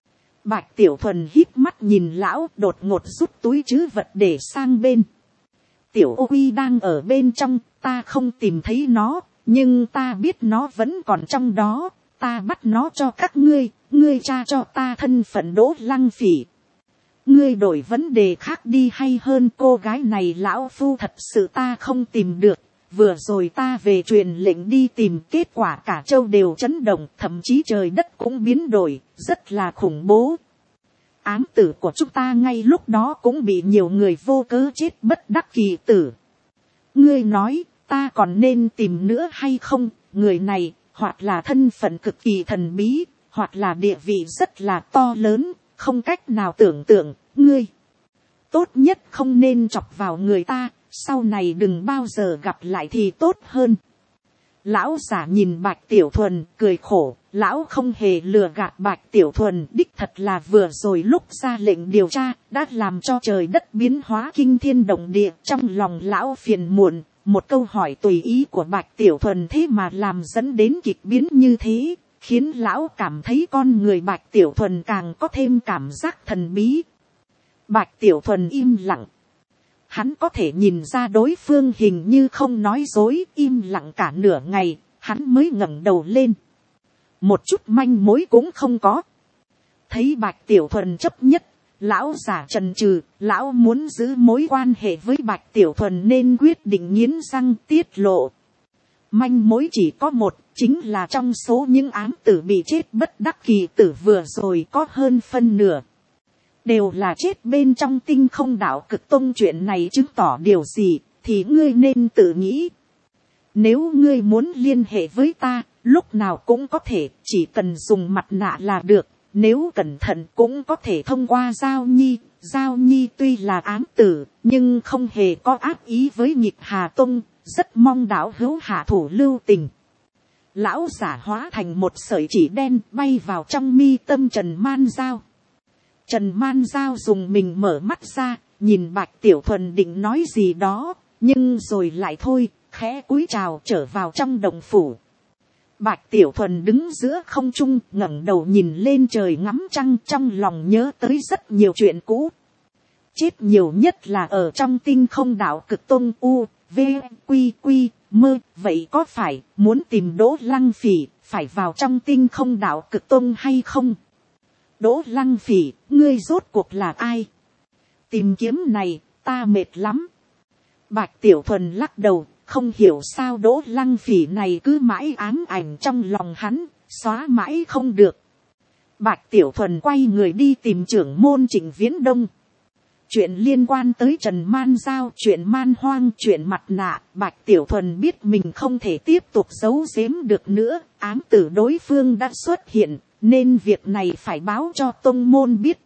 Bạch Tiểu Thuần híp mắt nhìn lão, đột ngột rút túi trữ vật để sang bên. Tiểu Ô Quy đang ở bên trong, ta không tìm thấy nó, nhưng ta biết nó vẫn còn trong đó, ta bắt nó cho các ngươi, ngươi tra cho ta thân phận Đỗ Lăng Phỉ. Ngươi đổi vấn đề khác đi hay hơn, cô gái này lão phu thật sự ta không tìm được. Vừa rồi ta về truyền lệnh đi tìm, kết quả cả châu đều chấn động, thậm chí trời đất cũng biến đổi, rất là khủng bố. Ám tử của chúng ta ngay lúc đó cũng bị nhiều người vô cớ chết bất đắc kỳ tử. Ngươi nói, ta còn nên tìm nữa hay không? Người này, hoặc là thân phận cực kỳ thần bí, hoặc là địa vị rất là to lớn, không cách nào tưởng tượng. Ngươi, tốt nhất không nên chọc vào người ta, sau này đừng bao giờ gặp lại thì tốt hơn. Lão giả nhìn Bạch Tiểu Thuần, cười khổ, lão không hề lừa gạt Bạch Tiểu Thuần, đích thật là vừa rồi lúc ra lệnh điều tra, đã làm cho trời đất biến hóa kinh thiên động địa. Trong lòng lão phiền muộn, một câu hỏi tùy ý của Bạch Tiểu Thuần thế mà làm dẫn đến kịch biến như thế, khiến lão cảm thấy con người Bạch Tiểu Thuần càng có thêm cảm giác thần bí. Bạch Tiểu Thuần im lặng. Hắn có thể nhìn ra đối phương hình như không nói dối, im lặng cả nửa ngày, hắn mới ngẩng đầu lên. Một chút manh mối cũng không có. Thấy Bạch Tiểu Thuần chấp nhất, lão giả chần chừ, lão muốn giữ mối quan hệ với Bạch Tiểu Thuần nên quyết định nghiến răng tiết lộ. Manh mối chỉ có một, chính là trong số những ám tử bị chết bất đắc kỳ tử vừa rồi có hơn phân nửa đều là chết bên trong Tinh Không Đạo Cực Tông. Chuyện này chứng tỏ điều gì, thì ngươi nên tự nghĩ. Nếu ngươi muốn liên hệ với ta, lúc nào cũng có thể, chỉ cần dùng mặt nạ là được. Nếu cẩn thận cũng có thể thông qua Giao Nhi. Giao Nhi tuy là ám tử, nhưng không hề có ác ý với Nhịp Hà Tông, rất mong đạo hữu hạ thủ lưu tình. Lão giả hóa thành một sợi chỉ đen bay vào trong mi tâm Trần Man Giao. Trần Man Giao dùng mình mở mắt ra, nhìn Bạch Tiểu Thuần định nói gì đó, nhưng rồi lại thôi, khẽ cúi chào trở vào trong động phủ. Bạch Tiểu Thuần đứng giữa không trung, ngẩng đầu nhìn lên trời ngắm trăng, trong lòng nhớ tới rất nhiều chuyện cũ. Chết nhiều nhất là ở trong Tinh Không Đạo Cực Tông U, V, Quy, Quy, Mơ. Vậy có phải muốn tìm Đỗ Lăng Phỉ phải vào trong Tinh Không Đạo Cực Tông hay không? Đỗ Lăng Phỉ, ngươi rốt cuộc là ai? Tìm kiếm này, ta mệt lắm. Bạch Tiểu Thuần lắc đầu, không hiểu sao Đỗ Lăng Phỉ này cứ mãi ám ảnh trong lòng hắn, xóa mãi không được. Bạch Tiểu Thuần quay người đi tìm trưởng môn Trịnh Viễn Đông. Chuyện liên quan tới Trần Man Giao, chuyện man hoang, chuyện mặt nạ, Bạch Tiểu Thuần biết mình không thể tiếp tục giấu giếm được nữa, ám tử đối phương đã xuất hiện, nên việc này phải báo cho tông môn biết.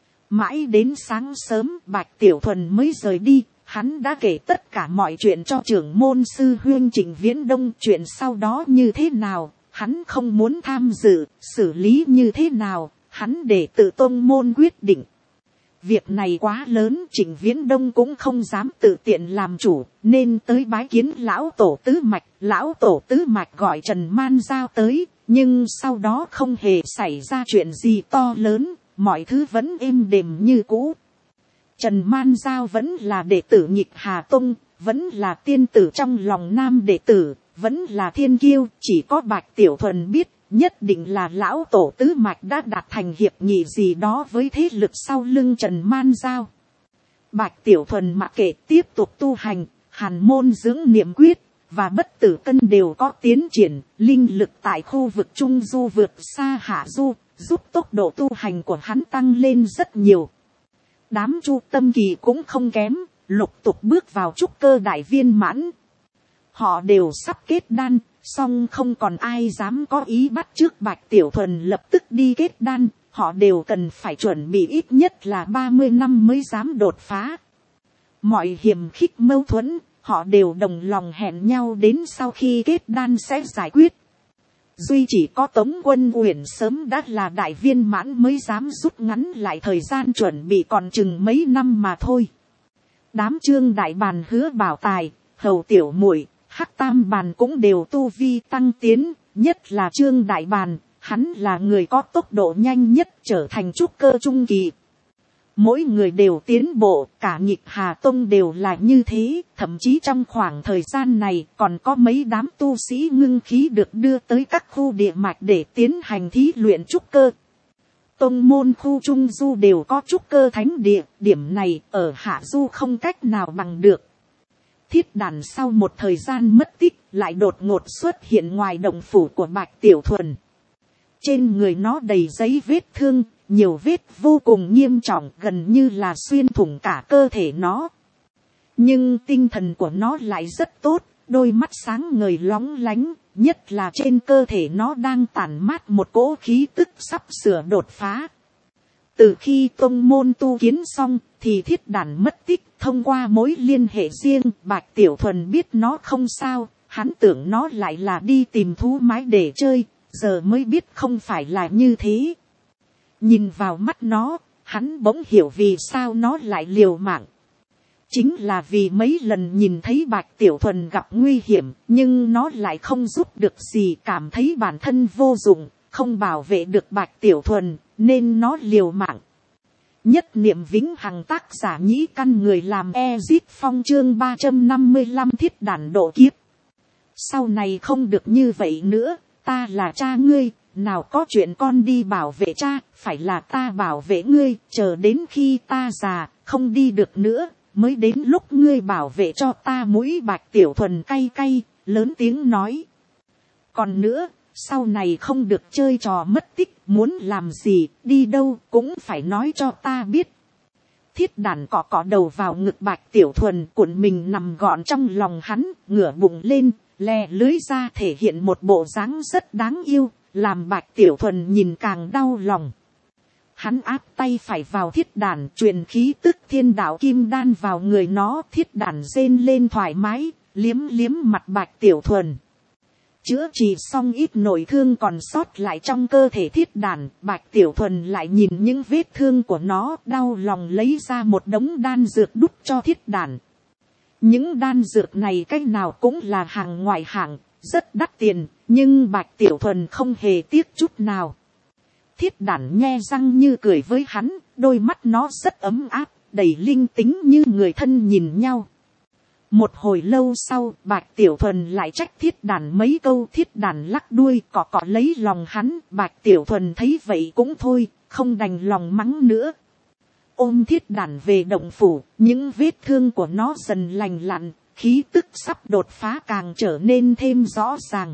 Mãi đến sáng sớm Bạch Tiểu Thuần mới rời đi, hắn đã kể tất cả mọi chuyện cho trưởng môn sư huynh Trịnh Viễn Đông. Chuyện sau đó như thế nào, hắn không muốn tham dự, xử lý như thế nào, hắn để tự tông môn quyết định. Việc này quá lớn, Trịnh Viễn Đông cũng không dám tự tiện làm chủ, nên tới bái kiến lão tổ tứ mạch. Lão tổ tứ mạch gọi Trần Man Giao tới, nhưng sau đó không hề xảy ra chuyện gì to lớn, mọi thứ vẫn êm đềm như cũ. Trần Man Giao vẫn là đệ tử Nhịp Hà Tông, vẫn là tiên tử trong lòng nam đệ tử, vẫn là thiên kiêu. Chỉ có Bạch Tiểu Thuần biết, nhất định là lão tổ tứ mạch đã đạt thành hiệp nghị gì đó với thế lực sau lưng Trần Man Giao. Bạch Tiểu Thuần mặc kệ tiếp tục tu hành, hàn môn dưỡng niệm quyết và bất tử cân đều có tiến triển, linh lực tại khu vực trung du vượt xa hạ du, giúp tốc độ tu hành của hắn tăng lên rất nhiều. Đám Chu Tâm Kỳ cũng không kém, lục tục bước vào trúc cơ đại viên mãn. Họ đều sắp kết đan, song không còn ai dám có ý bắt chước Bạch Tiểu Thuần lập tức đi kết đan. Họ đều cần phải chuẩn bị ít nhất là 30 năm mới dám đột phá. Mọi hiềm khích mâu thuẫn, họ đều đồng lòng hẹn nhau đến sau khi kết đan sẽ giải quyết. Duy chỉ có Tống Quân Uyển sớm đã là đại viên mãn mới dám rút ngắn lại thời gian chuẩn bị còn chừng mấy năm mà thôi. Đám Trương Đại Bàn, Hứa Bảo Tài, Hầu Tiểu Muội, Hắc Tam Bàn cũng đều tu vi tăng tiến, nhất là Trương Đại Bàn, hắn là người có tốc độ nhanh nhất trở thành trúc cơ trung kỳ. Mỗi người đều tiến bộ, cả Nhịp Hà Tông đều là như thế, thậm chí trong khoảng thời gian này còn có mấy đám tu sĩ ngưng khí được đưa tới các khu địa mạch để tiến hành thí luyện trúc cơ. Tông môn khu trung du đều có trúc cơ thánh địa, điểm này ở hạ du không cách nào bằng được. Thiết Đàn sau một thời gian mất tích lại đột ngột xuất hiện ngoài động phủ của Bạch Tiểu Thuần. Trên người nó đầy giấy vết thương, nhiều vết vô cùng nghiêm trọng, gần như là xuyên thủng cả cơ thể nó. Nhưng tinh thần của nó lại rất tốt, đôi mắt sáng ngời lóng lánh, nhất là trên cơ thể nó đang tản mát một cỗ khí tức sắp sửa đột phá. Từ khi tông môn tu kiến xong thì Thiết Đàn mất tích, thông qua mối liên hệ riêng, Bạch Tiểu Thuần biết nó không sao, hắn tưởng nó lại là đi tìm thú mái để chơi, giờ mới biết không phải là như thế. Nhìn vào mắt nó, hắn bỗng hiểu vì sao nó lại liều mạng. Chính là vì mấy lần nhìn thấy Bạch Tiểu Thuần gặp nguy hiểm, nhưng nó lại không giúp được gì, cảm thấy bản thân vô dụng, không bảo vệ được Bạch Tiểu Thuần, nên nó liều mạng. Nhất niệm vĩnh hằng, tác giả Nhĩ Căn, người làm Ezip Phong, chương 355 Thiết Đàn độ kiếp. Sau này không được như vậy nữa, ta là cha ngươi, nào có chuyện con đi bảo vệ cha, phải là ta bảo vệ ngươi, chờ đến khi ta già, không đi được nữa, mới đến lúc ngươi bảo vệ cho ta. Mũi Bạch Tiểu Thuần cay cay, lớn tiếng nói. Còn nữa, sau này không được chơi trò mất tích, muốn làm gì, đi đâu cũng phải nói cho ta biết. Thiết Đàn cọ cọ đầu vào ngực Bạch Tiểu Thuần, cuộn mình nằm gọn trong lòng hắn, ngửa bụng lên, lè lưới ra thể hiện một bộ dáng rất đáng yêu, làm Bạch Tiểu Thuần nhìn càng đau lòng. Hắn áp tay phải vào Thiết Đàn, truyền khí tức thiên đạo kim đan vào người nó. Thiết Đàn rên lên thoải mái, liếm liếm mặt Bạch Tiểu Thuần. Chữa trị xong ít nội thương còn sót lại trong cơ thể Thiết Đàn, Bạch Tiểu Thuần lại nhìn những vết thương của nó, đau lòng lấy ra một đống đan dược đút cho Thiết Đàn. Những đan dược này cách nào cũng là hàng ngoại hạng, rất đắt tiền, nhưng Bạch Tiểu Thuần không hề tiếc chút nào. Thiết Đàn nhe răng như cười với hắn, đôi mắt nó rất ấm áp, đầy linh tính như người thân nhìn nhau. Một hồi lâu sau, Bạch Tiểu Thuần lại trách Thiết Đàn mấy câu. Thiết Đàn lắc đuôi cọ cọ lấy lòng hắn, Bạch Tiểu Thuần thấy vậy cũng thôi, không đành lòng mắng nữa. Ôm Thiết Đàn về động phủ, những vết thương của nó dần lành lặn, khí tức sắp đột phá càng trở nên thêm rõ ràng.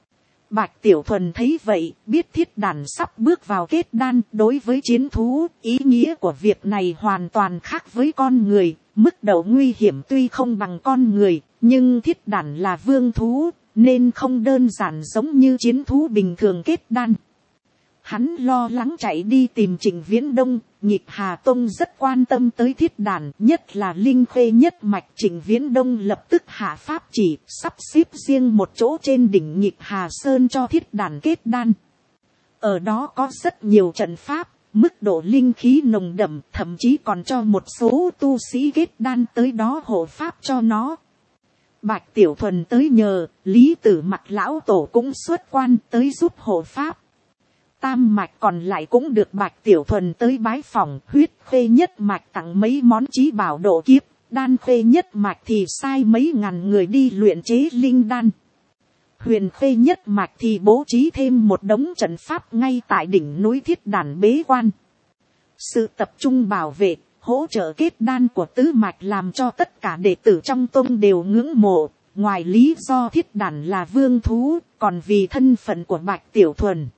Bạch Tiểu Thuần thấy vậy, biết Thiết Đàn sắp bước vào kết đan. Đối với chiến thú, ý nghĩa của việc này hoàn toàn khác với con người. Mức độ nguy hiểm tuy không bằng con người, nhưng Thiết Đàn là vương thú, nên không đơn giản giống như chiến thú bình thường kết đan. Hắn lo lắng chạy đi tìm Trịnh Viễn Đông. Nhịp Hà Tông rất quan tâm tới Thiết Đàn, nhất là Linh Khê nhất mạch. Trịnh Viễn Đông lập tức hạ pháp chỉ, sắp xếp riêng một chỗ trên đỉnh Nhịp Hà Sơn cho Thiết Đàn kết đan. Ở đó có rất nhiều trận pháp, mức độ linh khí nồng đậm, thậm chí còn cho một số tu sĩ kết đan tới đó hộ pháp cho nó. Bạch Tiểu Thuần tới nhờ, Lý Tử Mặc lão tổ cũng xuất quan tới giúp hộ pháp. Tam mạch còn lại cũng được Bạch Tiểu Thuần tới bái phỏng. Huyết Khê nhất mạch tặng mấy món chí bảo độ kiếp, Đan Khê nhất mạch thì sai mấy ngàn người đi luyện chế linh đan. Huyền Khê nhất mạch thì bố trí thêm một đống trận pháp ngay tại đỉnh núi Thiết Đàn bế quan. Sự tập trung bảo vệ, hỗ trợ kết đan của tứ mạch làm cho tất cả đệ tử trong tông đều ngưỡng mộ. Ngoài lý do Thiết Đàn là vương thú, còn vì thân phận của Bạch Tiểu Thuần.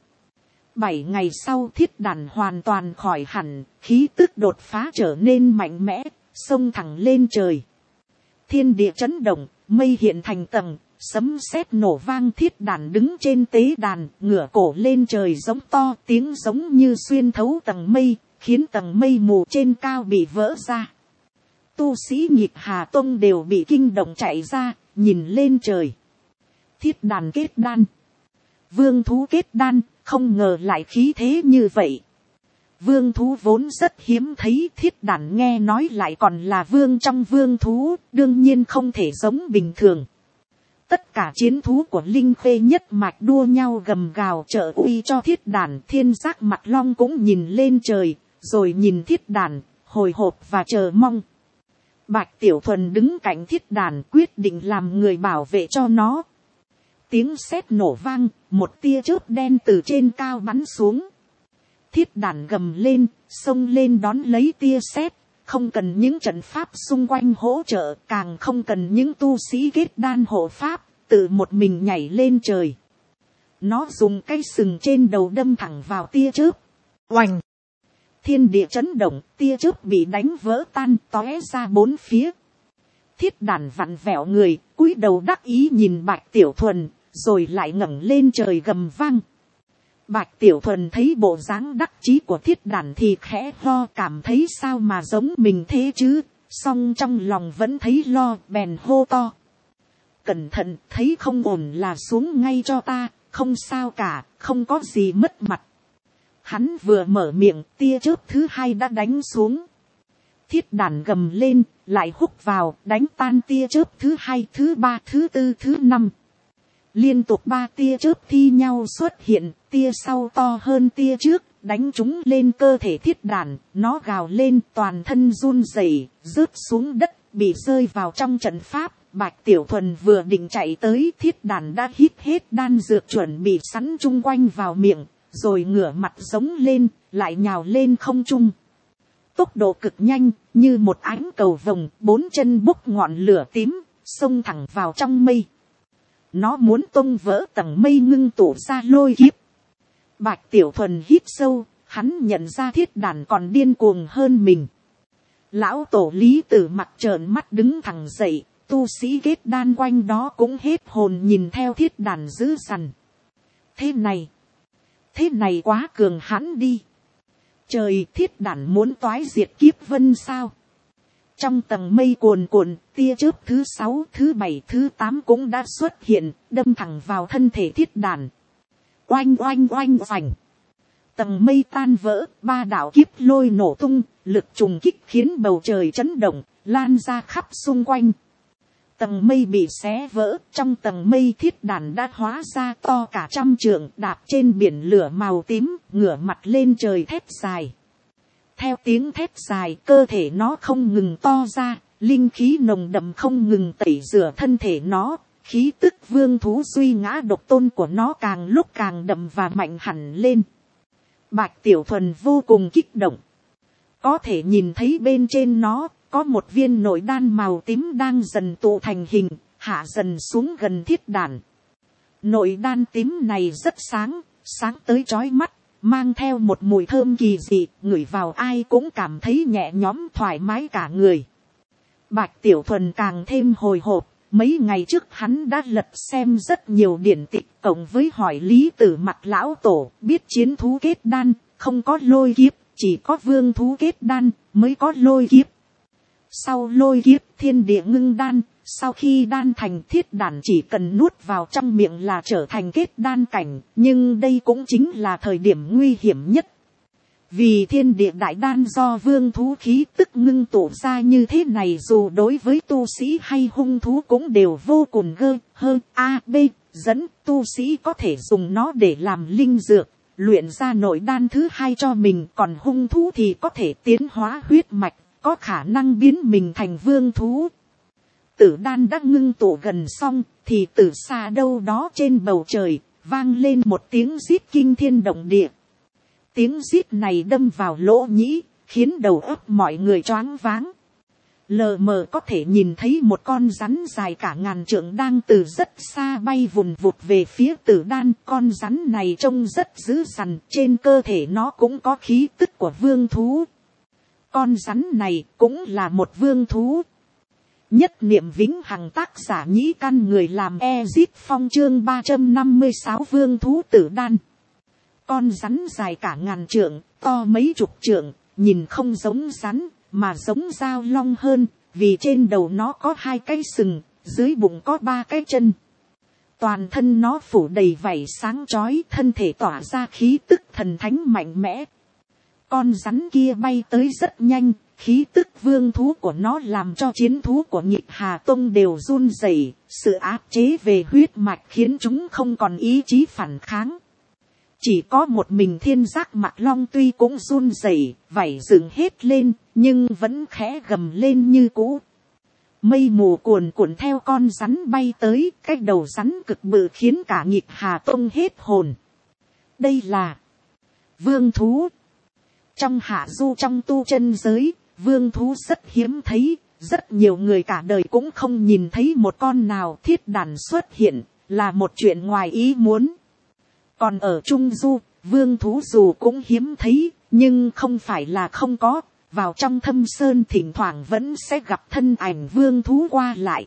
7 ngày sau Thiết Đàn hoàn toàn khỏi hẳn, khí tức đột phá trở nên mạnh mẽ, xông thẳng lên trời. Thiên địa chấn động, mây hiện thành tầng, sấm sét nổ vang. Thiết Đàn đứng trên tế đàn, ngửa cổ lên trời giống to, tiếng giống như xuyên thấu tầng mây, khiến tầng mây mù trên cao bị vỡ ra. Tu sĩ Nhịp Hà Tông đều bị kinh động chạy ra, nhìn lên trời. Thiết Đàn kết đan. Vương thú kết đan, không ngờ lại khí thế như vậy. Vương thú vốn rất hiếm thấy, Thiết Đàn nghe nói lại còn là vương trong vương thú, đương nhiên không thể giống bình thường. Tất cả chiến thú của Linh Khê nhất mạch đua nhau gầm gào trợ uy cho Thiết Đàn. Thiên Giác Mặt Long cũng nhìn lên trời, rồi nhìn Thiết Đàn, hồi hộp và chờ mong. Bạch Tiểu Thuần đứng cạnh Thiết Đàn quyết định làm người bảo vệ cho nó. Tiếng sét nổ vang, một tia chớp đen từ trên cao bắn xuống. Thiết Đàn gầm lên, xông lên đón lấy tia sét, không cần những trận pháp xung quanh hỗ trợ, càng không cần những tu sĩ kết đan hộ pháp, tự một mình nhảy lên trời. Nó dùng cái sừng trên đầu đâm thẳng vào tia chớp. Oành! Thiên địa chấn động, tia chớp bị đánh vỡ tan, tóe ra bốn phía. Thiết Đàn vặn vẹo người, cúi đầu đắc ý nhìn Bạch Tiểu Thuần, rồi lại ngẩng lên trời gầm vang. Bạch Tiểu Thuần thấy bộ dáng đắc chí của Thiết Đàn thì khẽ ho, cảm thấy sao mà giống mình thế chứ, song trong lòng vẫn thấy lo, bèn hô to. Cẩn thận, thấy không ổn là xuống ngay cho ta, không sao cả, không có gì mất mặt. Hắn vừa mở miệng, tia chớp thứ hai đã đánh xuống. Thiết Đàn gầm lên, lại húc vào, đánh tan tia chớp thứ hai, thứ ba, thứ tư, thứ năm. Liên tục 3 tia chớp thi nhau xuất hiện, tia sau to hơn tia trước, đánh chúng lên cơ thể Thiết Đàn, nó gào lên toàn thân run rẩy, rớt xuống đất, bị rơi vào trong trận pháp. Bạch Tiểu Thuần vừa định chạy tới, Thiết Đàn đã hít hết đan dược chuẩn bị sẵn chung quanh vào miệng, rồi ngửa mặt giống lên, lại nhào lên không trung. Tốc độ cực nhanh, như một ánh cầu vồng, 4 chân bốc ngọn lửa tím, xông thẳng vào trong mây. Nó muốn tung vỡ tầng mây ngưng tụ ra lôi kiếp. Bạch Tiểu Thuần hít sâu, hắn nhận ra Thiết Đàn còn điên cuồng hơn mình. Lão tổ Lý Tử Mặc trợn mắt đứng thẳng dậy, tu sĩ kết đan quanh đó cũng hết hồn nhìn theo Thiết Đàn dữ dằn. Thế này quá cường hãn đi. Trời, Thiết Đàn muốn toái diệt kiếp vân sao? Trong tầng mây cuồn cuộn, tia chớp thứ 6, thứ 7, thứ 8 cũng đã xuất hiện, đâm thẳng vào thân thể Thiết Đàn. Oanh oanh oanh oanh. Tầng mây tan vỡ, 3 đạo kiếp lôi nổ tung, lực trùng kích khiến bầu trời chấn động, lan ra khắp xung quanh. Tầng mây bị xé vỡ, trong tầng mây Thiết Đàn đã hóa ra to cả 100 trượng, đạp trên biển lửa màu tím, ngửa mặt lên trời thét dài. Theo tiếng thét dài, cơ thể nó không ngừng to ra, linh khí nồng đậm không ngừng tẩy rửa thân thể nó, khí tức vương thú duy ngã độc tôn của nó càng lúc càng đậm và mạnh hẳn lên. Bạch Tiểu Thuần vô cùng kích động. Có thể nhìn thấy bên trên nó, có một viên nội đan màu tím đang dần tụ thành hình, hạ dần xuống gần Thiết Đàn. Nội đan tím này rất sáng, sáng tới chói mắt, mang theo một mùi thơm kỳ dị, ngửi vào ai cũng cảm thấy nhẹ nhõm thoải mái cả người. Bạch Tiểu Thuần càng thêm hồi hộp, mấy ngày trước hắn đã lật xem rất nhiều điển tịch, cộng với hỏi Lý Tử Mặc lão tổ, biết chiến thú kết đan, không có lôi kiếp, chỉ có vương thú kết đan, mới có lôi kiếp. Sau lôi kiếp thiên địa ngưng đan, sau khi đan thành Thiết Đàn chỉ cần nuốt vào trong miệng là trở thành kết đan cảnh, nhưng đây cũng chính là thời điểm nguy hiểm nhất. Vì thiên địa đại đan do vương thú khí tức ngưng tụ ra như thế này, dù đối với tu sĩ hay hung thú cũng đều vô cùng dẫn, tu sĩ có thể dùng nó để làm linh dược, luyện ra nội đan thứ hai cho mình, còn hung thú thì có thể tiến hóa huyết mạch, có khả năng biến mình thành vương thú. tử đan đã ngưng tụ gần xong, thì từ xa đâu đó trên bầu trời, vang lên một tiếng rít kinh thiên động địa. Tiếng rít này đâm vào lỗ nhĩ, khiến đầu óc mọi người choáng váng. Lờ mờ có thể nhìn thấy một con rắn dài cả ngàn trượng đang từ rất xa bay vùn vụt về phía tử đan. Con rắn này trông rất dữ dằn, trên cơ thể nó cũng có khí tức của vương thú. Con rắn này cũng là một vương thú. Nhất niệm vĩnh hằng, tác giả Nhĩ Căn, người làm Ezip Phong, chương 356 vương thú tử đan. Con rắn dài cả ngàn trượng, to mấy chục trượng, nhìn không giống rắn, mà giống dao long hơn, vì trên đầu nó có 2 cái sừng, dưới bụng có 3 cái chân. Toàn thân nó phủ đầy vảy sáng chói, thân thể tỏa ra khí tức thần thánh mạnh mẽ. Con rắn kia bay tới rất nhanh, khí tức vương thú của nó làm cho chiến thú của Nhịp Hà Tông đều run rẩy, sự áp chế về huyết mạch khiến chúng không còn ý chí phản kháng. Chỉ có một mình Thiên Giác Mặc Long tuy cũng run rẩy, vảy dựng hết lên, nhưng vẫn khẽ gầm lên như cũ. Mây mù cuồn cuộn theo con rắn bay tới, cái đầu rắn cực bự khiến cả Nhịp Hà Tông hết hồn. Đây là vương thú. Trong hạ du, trong tu chân giới, vương thú rất hiếm thấy, rất nhiều người cả đời cũng không nhìn thấy một con nào. Thiết đàn xuất hiện là một chuyện ngoài ý muốn. Còn ở Trung Du, vương thú dù cũng hiếm thấy, nhưng không phải là không có. Vào trong thâm sơn thỉnh thoảng vẫn sẽ gặp thân ảnh vương thú qua lại.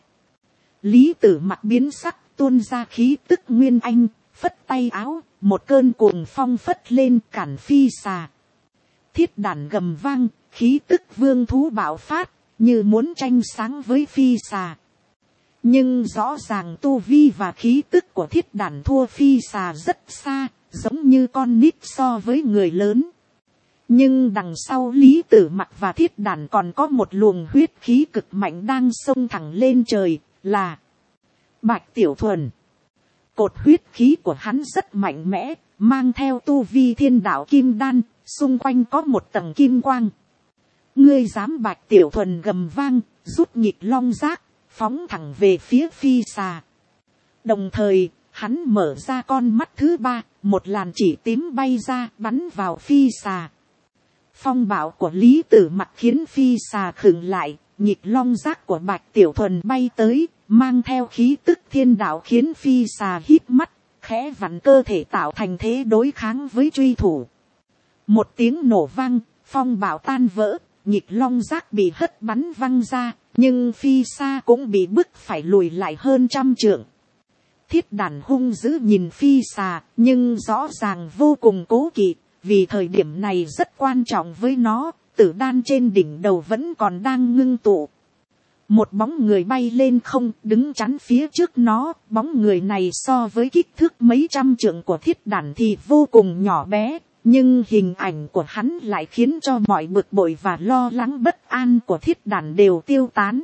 Lý Tử Mặc biến sắc, tuôn ra khí tức nguyên anh, phất tay áo, một cơn cuồng phong phất lên cản phi xà. Thiết đàn gầm vang, khí tức vương thú bạo phát, như muốn tranh sáng với phi xà. Nhưng rõ ràng tu vi và khí tức của thiết đàn thua phi xà rất xa, giống như con nít so với người lớn. Nhưng đằng sau Lý Tử Mặc và thiết đàn còn có một luồng huyết khí cực mạnh đang xông thẳng lên trời, là Bạch Tiểu Thuần. Cột huyết khí của hắn rất mạnh mẽ, mang theo tu vi thiên đạo kim đan, xung quanh có một tầng kim quang. Ngươi dám? Bạch Tiểu Thuần gầm vang, rút nhịp long giác, phóng thẳng về phía phi xà. Đồng thời, hắn mở ra con mắt thứ 3, một làn chỉ tím bay ra bắn vào phi xà. Phong bạo của Lý Tử Mặc khiến phi xà khựng lại, nhịp long giác của Bạch Tiểu Thuần bay tới, mang theo khí tức thiên đạo khiến phi xà híp mắt, khẽ vặn cơ thể tạo thành thế đối kháng với truy thủ. Một tiếng nổ vang, phong bạo tan vỡ, nhịp long giác bị hất bắn văng ra, nhưng phi xa cũng bị bức phải lùi lại hơn 100 trượng. Thiết đàn hung dữ nhìn phi xà, nhưng rõ ràng vô cùng cố kỵ, vì thời điểm này rất quan trọng với nó, tử đan trên đỉnh đầu vẫn còn đang ngưng tụ. Một bóng người bay lên không, đứng chắn phía trước nó. Bóng người này so với kích thước mấy trăm trượng của thiết đàn thì vô cùng nhỏ bé, nhưng hình ảnh của hắn lại khiến cho mọi bực bội và lo lắng bất an của thiết đàn đều tiêu tán.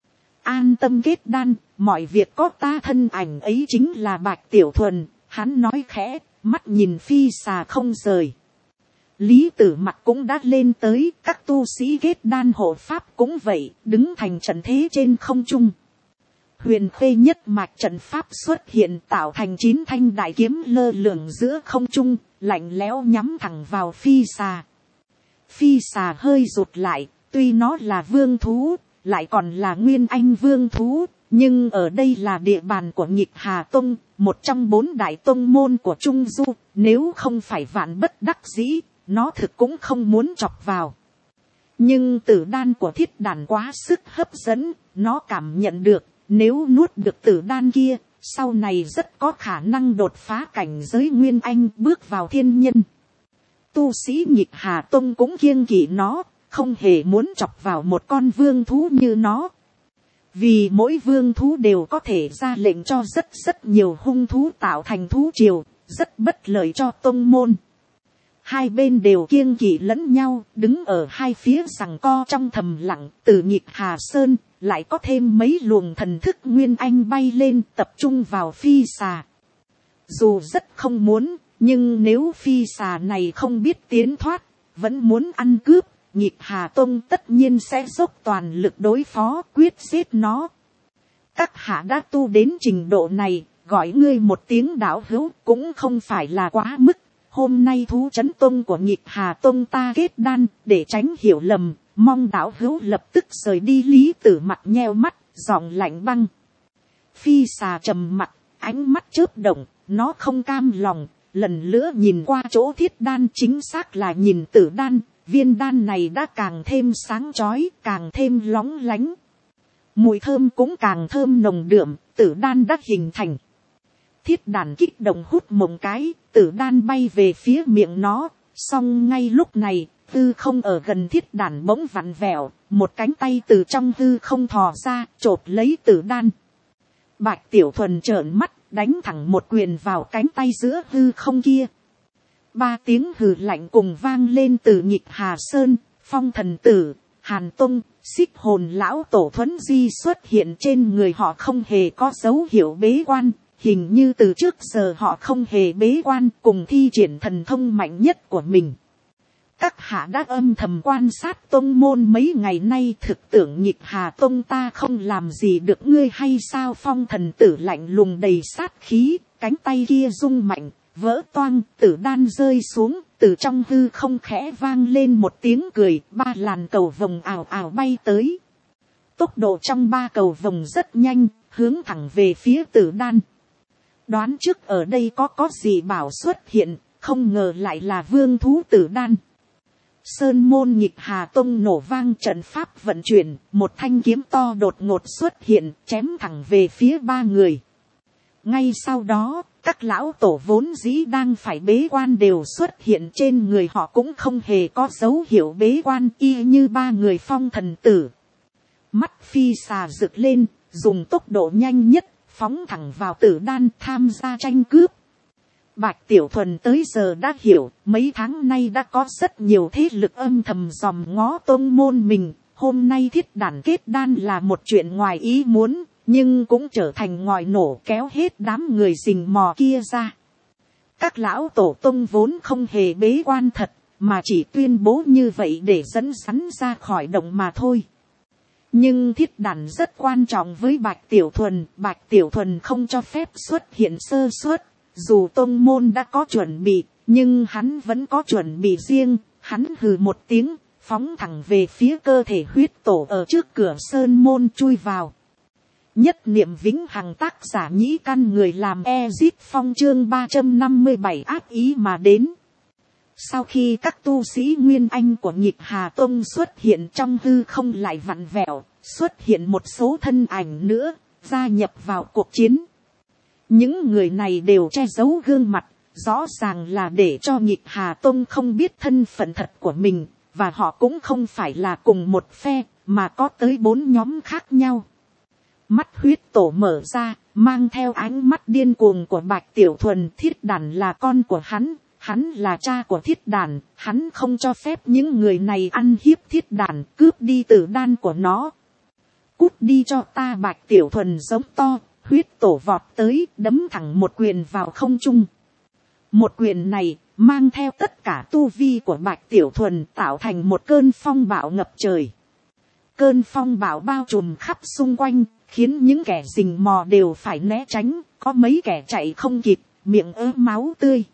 An tâm kết đan, mọi việc có ta, thân ảnh ấy chính là Bạch Tiểu Thuần. Hắn nói khẽ, mắt nhìn phi xà không rời. Lý Tử Mặc cũng đã lên tới, các tu sĩ kết đan hộ pháp cũng vậy, đứng thành trận thế trên không trung. Huyền khê nhất mạch trận pháp xuất hiện, tạo thành 9 thanh đại kiếm lơ lửng giữa không trung, lạnh lẽo nhắm thẳng vào phi xà. Phi xà hơi rụt lại, tuy nó là vương thú, lại còn là nguyên anh vương thú, nhưng ở đây là địa bàn của Nhịp Hà Tông, một trong 4 đại tông môn của Trung Du, nếu không phải vạn bất đắc dĩ, nó thực cũng không muốn chọc vào. Nhưng tử đan của thiết đàn quá sức hấp dẫn, nó cảm nhận được, nếu nuốt được tử đan kia, sau này rất có khả năng đột phá cảnh giới nguyên anh, bước vào thiên nhân. Tu sĩ Nhịp Hà Tông cũng kiêng kỵ nó, không hề muốn chọc vào một con vương thú như nó. Vì mỗi vương thú đều có thể ra lệnh cho rất nhiều hung thú tạo thành thú triều, rất bất lợi cho tông môn. Hai bên đều kiêng kỵ lẫn nhau, đứng ở hai phía giằng co trong thầm lặng. Từ Nhịp Hà Sơn lại có thêm mấy luồng thần thức nguyên anh bay lên, tập trung vào phi xà. Dù rất không muốn, nhưng nếu phi xà này không biết tiến thoát, vẫn muốn ăn cướp, Nhịp Hà Tông tất nhiên sẽ dốc toàn lực đối phó, quyết giết nó. Các hạ đã tu đến trình độ này, gọi ngươi một tiếng đạo hữu cũng không phải là quá mức. Hôm nay thú trấn tông của Nhịp Hà tông ta kết đan, để tránh hiểu lầm, mong đạo hữu lập tức rời đi. Lý Tử mặt nheo mắt, giọng lạnh băng. Phi xà trầm mặt, ánh mắt chớp động, nó không cam lòng, lần nữa nhìn qua chỗ thiết đan, chính xác là nhìn tử đan. Viên đan này đã càng thêm sáng chói, càng thêm lóng lánh. Mùi thơm cũng càng thơm nồng đượm, tử đan đã hình thành. Thiết đàn kích động hút một cái, tử đan bay về phía miệng nó. Song ngay lúc này, hư không ở gần thiết đàn bỗng vặn vẹo, một cánh tay từ trong hư không thò ra, chộp lấy tử đan. Bạch Tiểu Thuần trợn mắt, đánh thẳng một quyền vào cánh tay giữa hư không kia. 3 tiếng hừ lạnh cùng vang lên từ Nhịp Hà Sơn. Phong Thần Tử, Hàn Tông, Xích Hồn lão tổ thuấn di xuất hiện trên người họ, không hề có dấu hiệu bế quan. Hình như từ trước giờ họ không hề bế quan, cùng thi triển thần thông mạnh nhất của mình. Các hạ đã âm thầm quan sát tông môn mấy ngày nay, thực tưởng Nhịp Hà tông ta không làm gì được ngươi hay sao? Phong Thần Tử lạnh lùng đầy sát khí, cánh tay kia rung mạnh, vỡ toang, tử đan rơi xuống, từ trong hư không khẽ vang lên một tiếng cười. 3 làn cầu vồng ào ào bay tới. Tốc độ trong 3 cầu vồng rất nhanh, hướng thẳng về phía tử đan. Đoán trước ở đây có gì bảo xuất hiện, không ngờ lại là vương thú tử đan. Sơn môn Nhịp Hà tông nổ vang, trận pháp vận chuyển, một thanh kiếm to đột ngột xuất hiện, chém thẳng về phía 3 người. Ngay sau đó, các lão tổ vốn dĩ đang phải bế quan đều xuất hiện, trên người họ cũng không hề có dấu hiệu bế quan, y như 3 người Phong Thần Tử. Mắt phi xà rực lên, dùng tốc độ nhanh nhất, phóng thẳng vào tử đan, tham gia tranh cướp. Bạch Tiểu Thuần tới giờ đã hiểu, mấy tháng nay đã có rất nhiều thế lực âm thầm dòm ngó tông môn mình. Hôm nay thiết đàn kết đan là một chuyện ngoài ý muốn, nhưng cũng trở thành ngòi nổ kéo hết đám người rình mò kia ra. Các lão tổ tông vốn không hề bế quan thật, mà chỉ tuyên bố như vậy để dẫn rắn ra khỏi động mà thôi. Nhưng thiết đàn rất quan trọng với Bạch Tiểu Thuần không cho phép xuất hiện sơ suất. Dù tông môn đã có chuẩn bị, nhưng hắn vẫn có chuẩn bị riêng. Hắn hừ một tiếng, phóng thẳng về phía cơ thể huyết tổ ở trước cửa sơn môn chui vào. Nhất niệm vĩnh hằng, tác giả Nhĩ Căn, người làm Ezip Phong, chương 357 ác ý mà đến. Sau khi các tu sĩ Nguyên Anh của Nhịp Hà tông xuất hiện, trong hư không lại vặn vẹo, xuất hiện một số thân ảnh nữa, gia nhập vào cuộc chiến. Những người này đều che giấu gương mặt, rõ ràng là để cho Nhịp Hà tông không biết thân phận thật của mình, và họ cũng không phải là cùng một phe, mà có tới 4 nhóm khác nhau. Mắt huyết tổ mở ra, mang theo ánh mắt điên cuồng của Bạch Tiểu Thuần. Thiết đàn là con của hắn là cha của thiết đàn, hắn không cho phép những người này ăn hiếp thiết đàn, cướp đi tử đan của nó. Cút đi cho ta! Bạch Tiểu Thuần giống to, huyết tổ vọt tới, đấm thẳng một quyền vào không trung. Một quyền này, mang theo tất cả tu vi của Bạch Tiểu Thuần, tạo thành một cơn phong bạo ngập trời. Cơn phong bạo bao trùm khắp xung quanh, khiến những kẻ rình mò đều phải né tránh, có mấy kẻ chạy không kịp, miệng ớ máu tươi.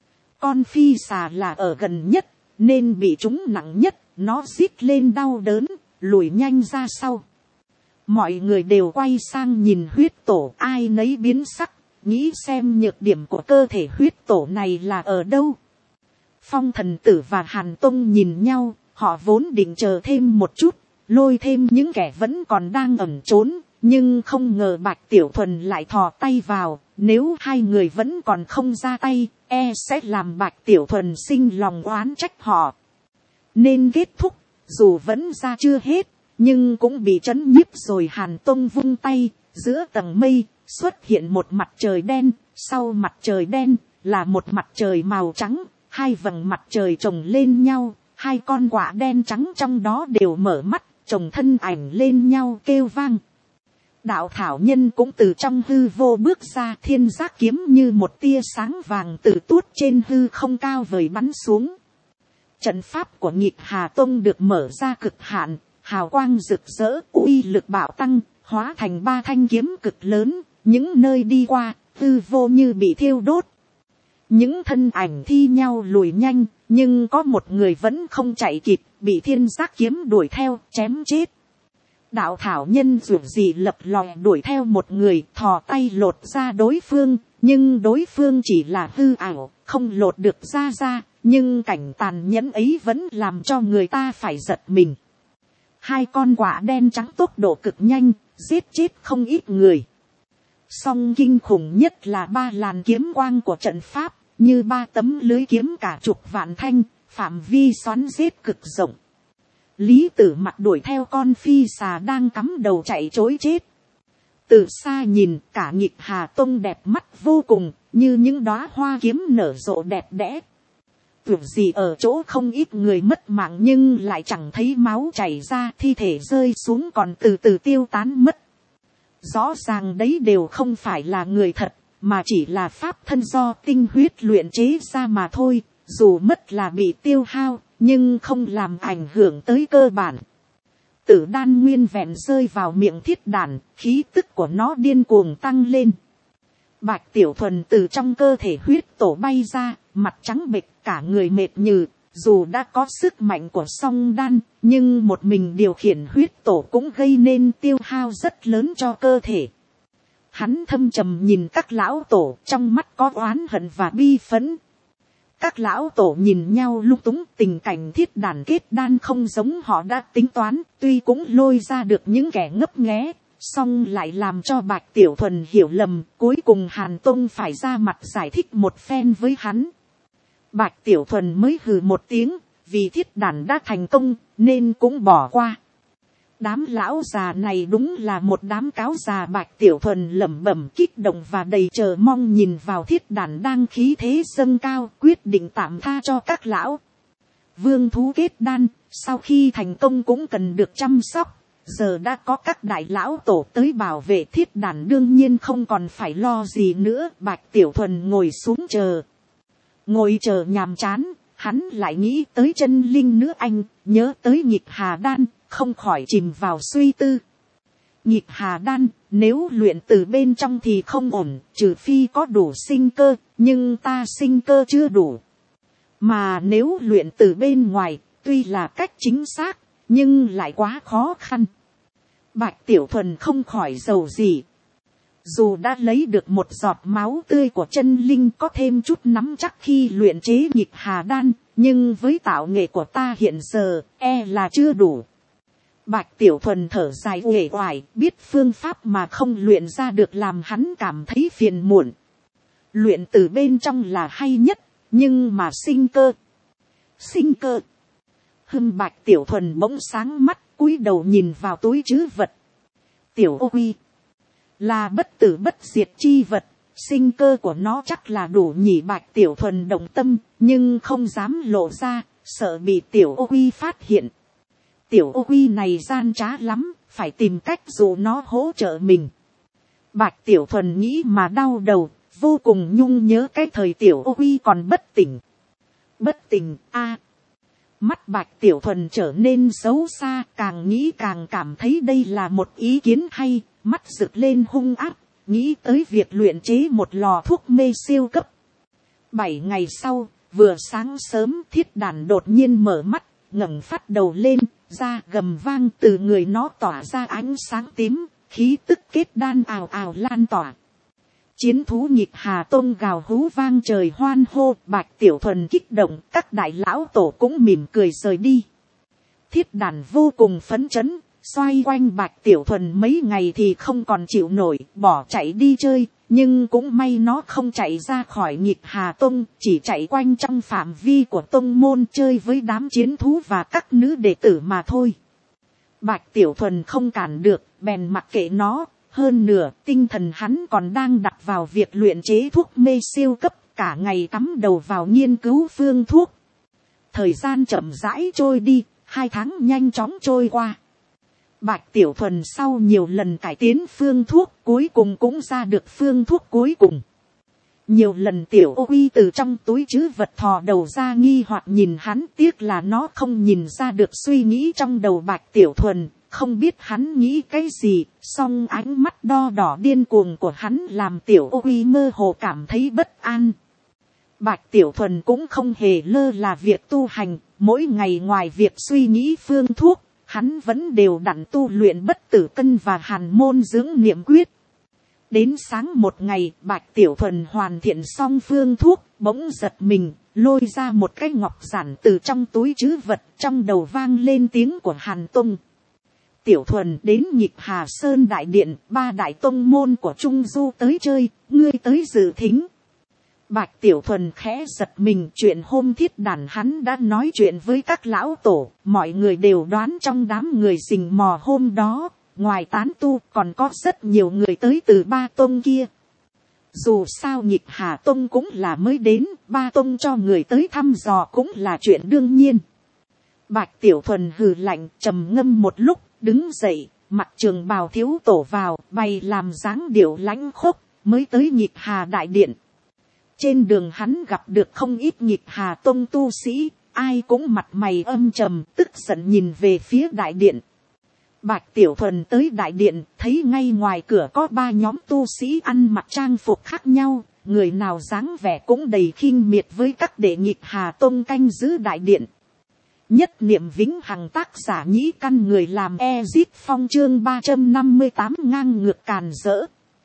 Con phi xà là ở gần nhất, nên bị trúng nặng nhất, nó rít lên đau đớn, lùi nhanh ra sau. Mọi người đều quay sang nhìn huyết tổ, ai nấy biến sắc, nghĩ xem nhược điểm của cơ thể huyết tổ này là ở đâu. Phong Thần Tử và Hàn Tông nhìn nhau, họ vốn định chờ thêm một chút, lôi thêm những kẻ vẫn còn đang ẩn trốn, nhưng không ngờ Bạch Tiểu Thuần lại thò tay vào. Nếu 2 người vẫn còn không ra tay, sẽ làm Bạch Tiểu Thuần sinh lòng oán trách họ. Nên kết thúc, dù vẫn ra chưa hết, nhưng cũng bị trấn nhiếp rồi. Hàn Tông vung tay, giữa tầng mây xuất hiện một mặt trời đen, sau mặt trời đen là một mặt trời màu trắng, 2 vầng mặt trời chồng lên nhau, 2 con quạ đen trắng trong đó đều mở mắt, chồng thân ảnh lên nhau kêu vang. Đạo thảo nhân cũng từ trong hư vô bước ra, thiên giác kiếm như một tia sáng vàng từ tuốt trên hư không cao vời bắn xuống. Trận pháp của Nhịp Hà tông được mở ra cực hạn, hào quang rực rỡ, uy lực bạo tăng, hóa thành 3 thanh kiếm cực lớn, những nơi đi qua, hư vô như bị thiêu đốt. Những thân ảnh thi nhau lùi nhanh, nhưng có một người vẫn không chạy kịp, bị thiên giác kiếm đuổi theo, chém chết. Đạo thảo nhân dù gì lập lòe đuổi theo một người, thò tay lột ra đối phương, nhưng đối phương chỉ là hư ảo, không lột được ra, nhưng cảnh tàn nhẫn ấy vẫn làm cho người ta phải giật mình. 2 con quạ đen trắng tốc độ cực nhanh, giết chết không ít người. Song kinh khủng nhất là 3 làn kiếm quang của trận pháp, như 3 tấm lưới kiếm cả chục vạn thanh, phạm vi xoắn giết cực rộng. Lý Tử Mặc đuổi theo con phi xà đang cắm đầu chạy trối chết. Từ xa nhìn, cả Nghịch Hà Tông đẹp mắt vô cùng, như những đóa hoa kiếm nở rộ đẹp đẽ. Tưởng gì ở chỗ không ít người mất mạng nhưng lại chẳng thấy máu chảy ra, thi thể rơi xuống còn từ từ tiêu tán mất. Rõ ràng đấy đều không phải là người thật, mà chỉ là pháp thân do tinh huyết luyện chế ra mà thôi, dù mất là bị tiêu hao, nhưng không làm ảnh hưởng tới cơ bản. Tử đan nguyên vẹn rơi vào miệng thiết đàn, khí tức của nó điên cuồng tăng lên. Bạch Tiểu Thuần từ trong cơ thể huyết tổ bay ra, mặt trắng bệch, cả người mệt nhừ. Dù đã có sức mạnh của song đan, nhưng một mình điều khiển huyết tổ cũng gây nên tiêu hao rất lớn cho cơ thể. Hắn thâm trầm nhìn các lão tổ, trong mắt có oán hận và bi phẫn. Các lão tổ nhìn nhau lung túng, tình cảnh thiết đàn kết đan không giống họ đã tính toán, tuy cũng lôi ra được những kẻ ngấp nghé, song lại làm cho Bạch Tiểu Thuần hiểu lầm, cuối cùng Hàn Tông phải ra mặt giải thích một phen với hắn. Bạch Tiểu Thuần mới hừ một tiếng, vì thiết đàn đã thành công, nên cũng bỏ qua. Đám lão già này đúng là một đám cáo già. Bạch Tiểu Thuần lẩm bẩm kích động và đầy chờ mong nhìn vào thiết đàn đang khí thế dâng cao, quyết định tạm tha cho các lão. Vương thú kết đan, sau khi thành công cũng cần được chăm sóc. Giờ đã có các đại lão tổ tới bảo vệ thiết đàn, đương nhiên không còn phải lo gì nữa. Bạch Tiểu Thuần ngồi xuống chờ. Ngồi chờ nhàm chán, hắn lại nghĩ tới chân linh nữ anh, nhớ tới Nghịch Hà Đan, không khỏi chìm vào suy tư. Nghịch Hà Đan, nếu luyện từ bên trong thì không ổn, trừ phi có đủ sinh cơ, nhưng ta sinh cơ chưa đủ. Mà nếu luyện từ bên ngoài, tuy là cách chính xác, nhưng lại quá khó khăn. Bạch Tiểu Thuần không khỏi giàu gì. Dù đã lấy được một giọt máu tươi của chân linh, có thêm chút nắm chắc khi luyện chế Nghịch Hà Đan, nhưng với tạo nghệ của ta hiện giờ, là chưa đủ. Bạch Tiểu Thuần thở dài uể oải, biết phương pháp mà không luyện ra được làm hắn cảm thấy phiền muộn. Luyện từ bên trong là hay nhất, nhưng mà sinh cơ. Bạch Tiểu Thuần bỗng sáng mắt, cúi đầu nhìn vào túi trữ vật. Tiểu ô quy là bất tử bất diệt chi vật, sinh cơ của nó chắc là đủ nhỉ. Bạch Tiểu Thuần động tâm, nhưng không dám lộ ra, sợ bị Tiểu ô quy phát hiện. Tiểu ô quy này gian trá lắm, phải tìm cách dụ nó hỗ trợ mình. Bạch Tiểu Thuần nghĩ mà đau đầu, vô cùng nhung nhớ cái thời Tiểu ô quy còn bất tỉnh. Mắt Bạch Tiểu Thuần trở nên xấu xa, càng nghĩ càng cảm thấy đây là một ý kiến hay, mắt rực lên hung ác, nghĩ tới việc luyện chế một lò thuốc mê siêu cấp. 7 ngày sau, vừa sáng sớm, thiết đàn đột nhiên mở mắt, ngẩng phát đầu lên, da gầm vang, từ người nó tỏa ra ánh sáng tím, khí tức kết đan ào ào lan tỏa. Chiến thú Nghịch Hà Tông gào hú vang trời hoan hô. Bạch Tiểu Thuần kích động, các đại lão tổ cũng mỉm cười rời đi. Thiết đàn vô cùng phấn chấn, xoay quanh Bạch Tiểu Thuần mấy ngày thì không còn chịu nổi, bỏ chạy đi chơi. Nhưng cũng may nó không chạy ra khỏi Nghịch Hà Tông, chỉ chạy quanh trong phạm vi của tông môn chơi với đám chiến thú và các nữ đệ tử mà thôi. Bạch Tiểu Thuần không cản được, bèn mặc kệ nó. Hơn nửa, tinh thần hắn còn đang đặt vào việc luyện chế thuốc mê siêu cấp, cả ngày cắm đầu vào nghiên cứu phương thuốc. Thời gian chậm rãi trôi đi, 2 tháng nhanh chóng trôi qua. Bạch Tiểu Thuần sau nhiều lần cải tiến phương thuốc, cuối cùng cũng ra được phương thuốc cuối cùng. Nhiều lần Tiểu ô quy từ trong túi trữ vật thò đầu ra nghi hoặc nhìn hắn, tiếc là nó không nhìn ra được suy nghĩ trong đầu Bạch Tiểu Thuần. không biết hắn nghĩ cái gì, song ánh mắt đo đỏ điên cuồng của hắn làm Tiểu Ô Uy mơ hồ cảm thấy bất an. Bạch Tiểu Thuần cũng không hề lơ là việc tu hành, mỗi ngày ngoài việc suy nghĩ phương thuốc, hắn vẫn đều đặn tu luyện bất tử cân và hàn môn dưỡng niệm quyết. Đến sáng một ngày, Bạch Tiểu Thuần hoàn thiện xong phương thuốc, bỗng giật mình, lôi ra một cái ngọc giản từ trong túi trữ vật, trong đầu vang lên tiếng của Hàn Tông. Tiểu Thuần đến Nhịp Hà Sơn đại điện, 3 đại tông môn của Trung Du tới chơi, ngươi tới dự thính. Bạch Tiểu Thuần khẽ giật mình, chuyện hôm thiết đàn hắn đã nói chuyện với các lão tổ, mọi người đều đoán trong đám người rình mò hôm đó, ngoài tán tu còn có rất nhiều người tới từ 3 tông kia. Dù sao Nhịp Hà Tông cũng là mới đến, 3 tông cho người tới thăm dò cũng là chuyện đương nhiên. Bạch Tiểu Thuần hừ lạnh, trầm ngâm một lúc, đứng dậy, mặc trường bào thiếu tổ vào, bày làm dáng điệu lãnh khốc, mới tới Nhịp Hà đại điện. Trên đường hắn gặp được không ít Nhịp Hà Tông tu sĩ, ai cũng mặt mày âm trầm, tức giận nhìn về phía đại điện. Bạch Tiểu Thuần tới đại điện, thấy ngay ngoài cửa có 3 nhóm tu sĩ ăn mặc trang phục khác nhau, người nào dáng vẻ cũng đầy khinh miệt với các đệ Nhịp Hà Tông canh giữ đại điện. Nhất niệm vĩnh hằng tác giả nhĩ căn người làm Ezit Phong chương 358 ngang ngược càn rỡ.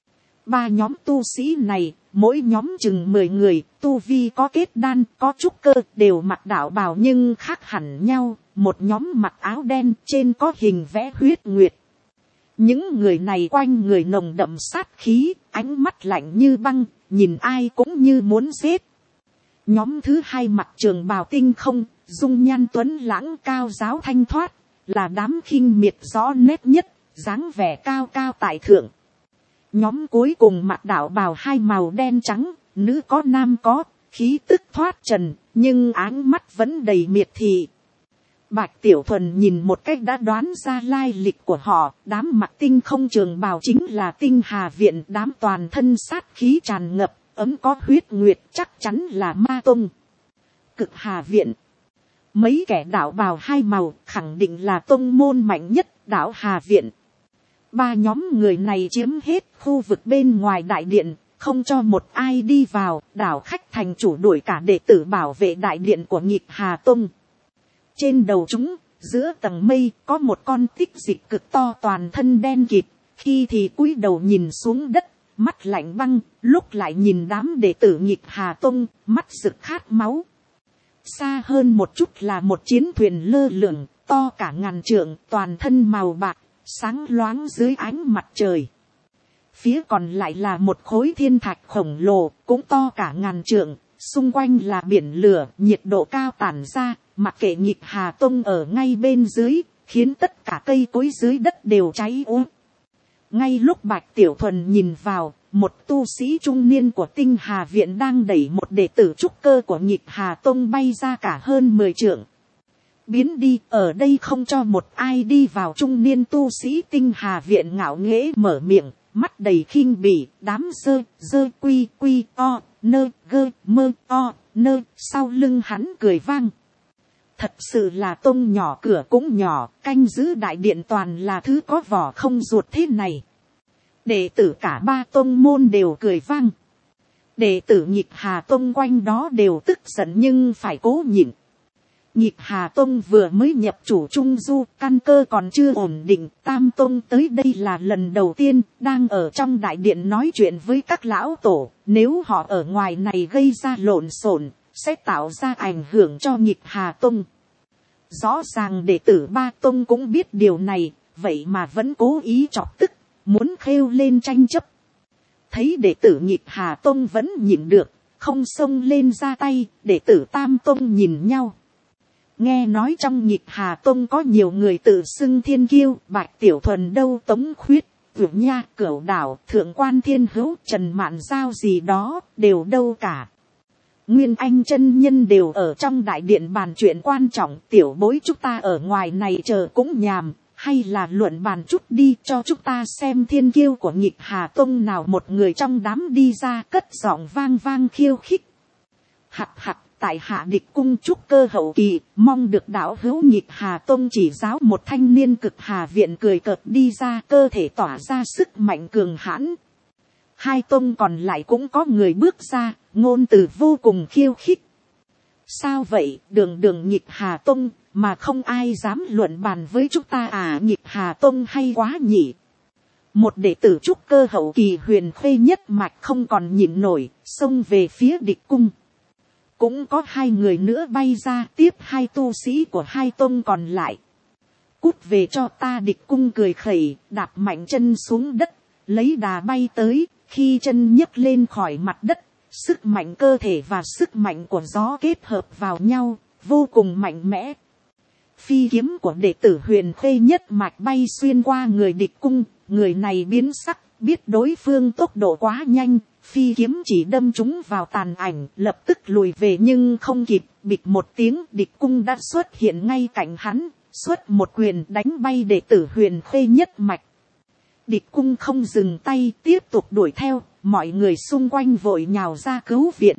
3 nhóm tu sĩ này, mỗi nhóm chừng 10 người, tu vi có kết đan, có trúc cơ, đều mặc đạo bào nhưng khác hẳn nhau. Một nhóm mặc áo đen, trên có hình vẽ huyết nguyệt. Những người này quanh người nồng đậm sát khí, ánh mắt lạnh như băng, nhìn ai cũng như muốn giết. Nhóm thứ 2 mặc trường bào tinh không, dung nhan tuấn lãng cao giáo thanh thoát, là đám khinh miệt rõ nét nhất, dáng vẻ cao cao tại thượng. Nhóm cuối cùng mặc đạo bào 2 màu đen trắng, nữ có nam có, khí tức thoát trần, nhưng áng mắt vẫn đầy miệt thị. Bạch Tiểu Thuần nhìn một cách đã đoán ra lai lịch của họ, đám mặc tinh không trường bào chính là Tinh Hà Viện, đám toàn thân sát khí tràn ngập, ấm có huyết nguyệt chắc chắn là Ma Tông. Cực Hà Viện, mấy kẻ đạo bào 2 màu khẳng định là tông môn mạnh nhất, đạo Hà Viện. 3 nhóm người này chiếm hết khu vực bên ngoài đại điện, không cho một ai đi vào, đảo khách thành chủ đuổi cả đệ tử bảo vệ đại điện của Nhịp Hà Tông. Trên đầu chúng, giữa tầng mây, có một con tích dịch cực to toàn thân đen kịt, khi thì cúi đầu nhìn xuống đất, mắt lạnh băng, lúc lại nhìn đám đệ tử Nhịp Hà Tông, mắt rực khát máu. Xa hơn một chút là một chiến thuyền lơ lửng, to cả ngàn trượng, toàn thân màu bạc, sáng loáng dưới ánh mặt trời. Phía còn lại là một khối thiên thạch khổng lồ, cũng to cả ngàn trượng, xung quanh là biển lửa, nhiệt độ cao tản ra, mặc kệ Nhịp Hà Tông ở ngay bên dưới, khiến tất cả cây cối dưới đất đều cháy úa. Ngay lúc Bạch Tiểu Thuần nhìn vào, một tu sĩ trung niên của Tinh Hà Viện đang đẩy một đệ tử trúc cơ của Nhịp Hà Tông bay ra cả hơn 10 trượng. Biến đi, ở đây không cho một ai đi vào. Trung niên tu sĩ Tinh Hà Viện ngạo nghễ mở miệng, mắt đầy khinh bỉ, đám dơ quy quy o, nơ gơ mơ o, nơ, sau lưng hắn cười vang. Thật sự là tông nhỏ cửa cũng nhỏ, canh giữ đại điện toàn là thứ có vỏ không ruột thế này. Đệ tử cả 3 tông môn đều cười vang. Đệ tử Nhịp Hà Tông quanh đó đều tức giận nhưng phải cố nhịn. Nhịp Hà Tông vừa mới nhập chủ Trung Du, căn cơ còn chưa ổn định, Tam Tông tới đây là lần đầu tiên, đang ở trong đại điện nói chuyện với các lão tổ, nếu họ ở ngoài này gây ra lộn xộn, sẽ tạo ra ảnh hưởng cho Nhịp Hà Tông. Rõ ràng đệ tử 3 Tông cũng biết điều này, vậy mà vẫn cố ý chọc tức, muốn khêu lên tranh chấp. Thấy đệ tử Nhịp Hà Tông vẫn nhịn được, không xông lên ra tay, đệ tử Tam Tông nhìn nhau. Nghe nói trong Nhịp Hà Tông có nhiều người tự xưng thiên kiêu, Bạch Tiểu Thuần đâu, Tống Khuyết, Cửu Nha, Cửu Đảo, Thượng Quan Thiên Hữu, Trần Mạn Giao gì đó, đều đâu cả. Nguyên Anh chân nhân đều ở trong đại điện bàn chuyện quan trọng, tiểu bối chúng ta ở ngoài này chờ cũng nhàm, hay là luận bàn chút đi, cho chúng ta xem thiên kiêu của Nhịp Hà Tông nào. Một người trong đám đi ra cất giọng vang vang khiêu khích. Hặc hặc, tại hạ địch cung trúc cơ hậu kỳ, mong được đạo hữu Nhịp Hà Tông chỉ giáo. Một thanh niên Cực Hà viện cười cợt đi ra, cơ thể tỏa ra sức mạnh cường hãn. Hai tông còn lại cũng có người bước ra, ngôn từ vô cùng khiêu khích. Sao vậy, đường đường Nhịp Hà Tông mà không ai dám luận bàn với chúng ta à? Nhịp Hà Tông hay quá nhỉ. Một đệ tử trúc cơ hậu kỳ Huyền Khê nhất mạch không còn nhịn nổi, xông về phía địch cung. Cũng có hai người nữa bay ra tiếp hai tu sĩ của hai tông còn lại. Cút về cho ta, địch cung cười khẩy, đạp mạnh chân xuống đất, lấy đà bay tới. Khi chân nhấc lên khỏi mặt đất, sức mạnh cơ thể và sức mạnh của gió kết hợp vào nhau, vô cùng mạnh mẽ. Phi kiếm của đệ tử Huyền Khê nhất mạch bay xuyên qua người địch cung, người này biến sắc, biết đối phương tốc độ quá nhanh, phi kiếm chỉ đâm chúng vào tàn ảnh, lập tức lùi về nhưng không kịp, bịch một tiếng, địch cung đã xuất hiện ngay cạnh hắn, xuất một quyền đánh bay đệ tử Huyền Khê nhất mạch. Địch cung không dừng tay, tiếp tục đuổi theo, mọi người xung quanh vội nhào ra cứu viện.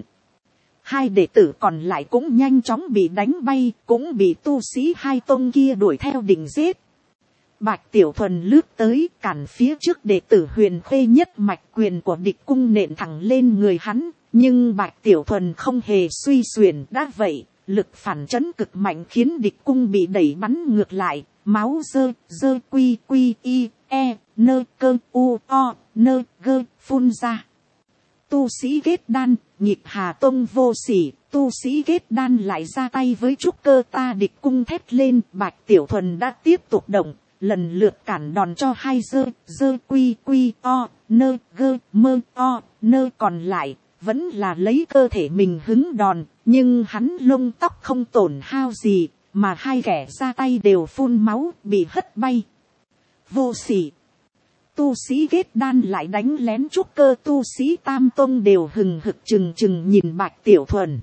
Hai đệ tử còn lại cũng nhanh chóng bị đánh bay, cũng bị tu sĩ hai tông kia đuổi theo định giết. Bạch Tiểu Thuần lướt tới cản phía trước đệ tử Huyền Khê nhất mạch, quyền của địch cung nện thẳng lên người hắn, nhưng Bạch Tiểu Thuần không hề suy xuyển. Đã vậy, lực phản chấn cực mạnh khiến địch cung bị đẩy bắn ngược lại, máu dơ quy y e nơ cơ u o nơ gơ phun ra. Tu sĩ kết đan, Nhịp Hà Tông vô sỉ, tu sĩ kết đan lại ra tay với trúc cơ ta, địch cung thét lên. Bạch Tiểu Thuần đã tiếp tục động, lần lượt cản đòn cho hai dơ quy o nơ gơ mơ o nơ còn lại, vẫn là lấy cơ thể mình hứng đòn, nhưng hắn lông tóc không tổn hao gì, mà hai kẻ ra tay đều phun máu, bị hất bay. Vô sỉ. Tu sĩ kết đan lại đánh lén trúc cơ, tu sĩ tam tông đều hừng hực chừng nhìn Bạch Tiểu Thuần.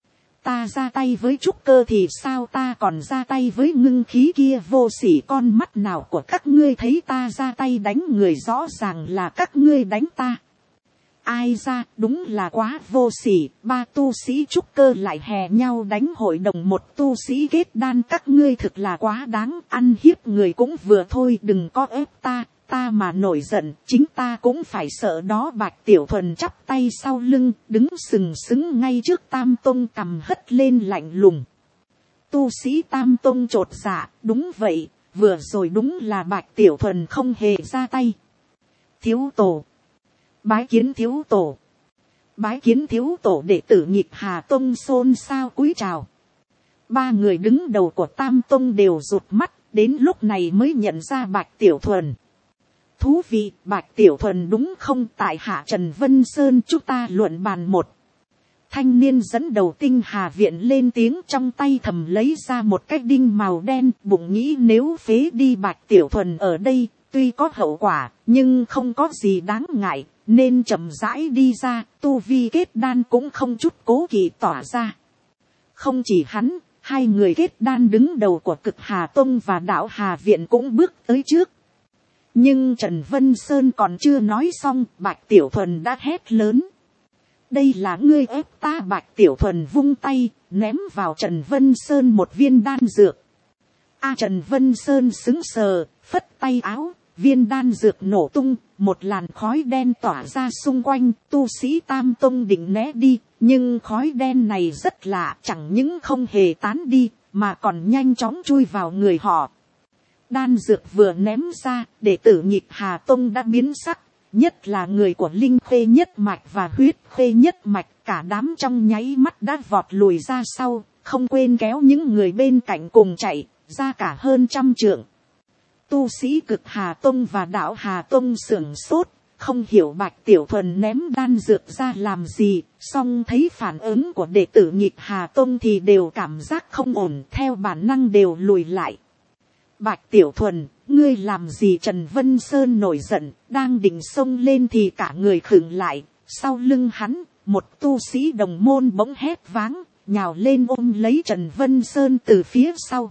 Ta ra tay với trúc cơ thì sao, ta còn ra tay với ngưng khí kia, vô sỉ, con mắt nào của các ngươi thấy ta ra tay đánh người, rõ ràng là các ngươi đánh ta. Ai ra, đúng là quá vô sỉ. Ba tu sĩ trúc cơ lại hè nhau đánh hội đồng một tu sĩ kết đan, các ngươi thực là quá đáng, ăn hiếp người cũng vừa thôi, đừng có ép ta. Ta mà nổi giận, chính ta cũng phải sợ đó. Bạch Tiểu Thuần chắp tay sau lưng, đứng sừng sững ngay trước tam tông, cằm hất lên lạnh lùng. Tu sĩ tam tông chột dạ, đúng vậy, vừa rồi đúng là Bạch Tiểu Thuần không hề ra tay. Thiếu tổ, bái kiến thiếu tổ, bái kiến thiếu tổ. Đệ tử Nhịp Hà Tông xôn xao cúi chào. Ba người đứng đầu của tam tông đều rụt mắt, đến lúc này mới nhận ra Bạch Tiểu Thuần. Thú vị, Bạch Tiểu Thuần đúng không? Tại hạ Trần Vân Sơn, chúng ta luận bàn một. Thanh niên dẫn đầu Tinh Hà viện lên tiếng, trong tay thầm lấy ra một cái đinh màu đen, bụng nghĩ nếu phế đi Bạch Tiểu Thuần ở đây, tuy có hậu quả, nhưng không có gì đáng ngại, nên chậm rãi đi ra, tu vi kết đan cũng không chút cố kỵ tỏa ra. Không chỉ hắn, hai người kết đan đứng đầu của Cực Hà Tông và Đạo Hà viện cũng bước tới trước. Nhưng Trần Vân Sơn còn chưa nói xong, Bạch Tiểu Thuần đã hét lớn. Đây là ngươi ép ta. Bạch Tiểu Thuần vung tay, ném vào Trần Vân Sơn một viên đan dược. Trần Vân Sơn sững sờ, phất tay áo, viên đan dược nổ tung, một làn khói đen tỏa ra xung quanh. Tu sĩ tam tông định né đi, nhưng khói đen này rất lạ, chẳng những không hề tán đi, mà còn nhanh chóng chui vào người họ. Đan dược vừa ném ra, đệ tử Nhịp Hà Tông đã biến sắc, nhất là người của Linh Khê nhất mạch và Huyết Khê nhất mạch, cả đám trong nháy mắt đã vọt lùi ra sau, không quên kéo những người bên cạnh cùng chạy, ra cả hơn 100 trượng. Tu sĩ Cực Hà Tông và Đạo Hà Tông sửng sốt, không hiểu Bạch Tiểu Thuần ném đan dược ra làm gì, song thấy phản ứng của đệ tử Nhịp Hà Tông thì đều cảm giác không ổn, theo bản năng đều lùi lại. Bạch Tiểu Thuần, ngươi làm gì? Trần Vân Sơn nổi giận, đang định xông lên thì cả người khựng lại, sau lưng hắn, một tu sĩ đồng môn bỗng hét váng, nhào lên ôm lấy Trần Vân Sơn từ phía sau.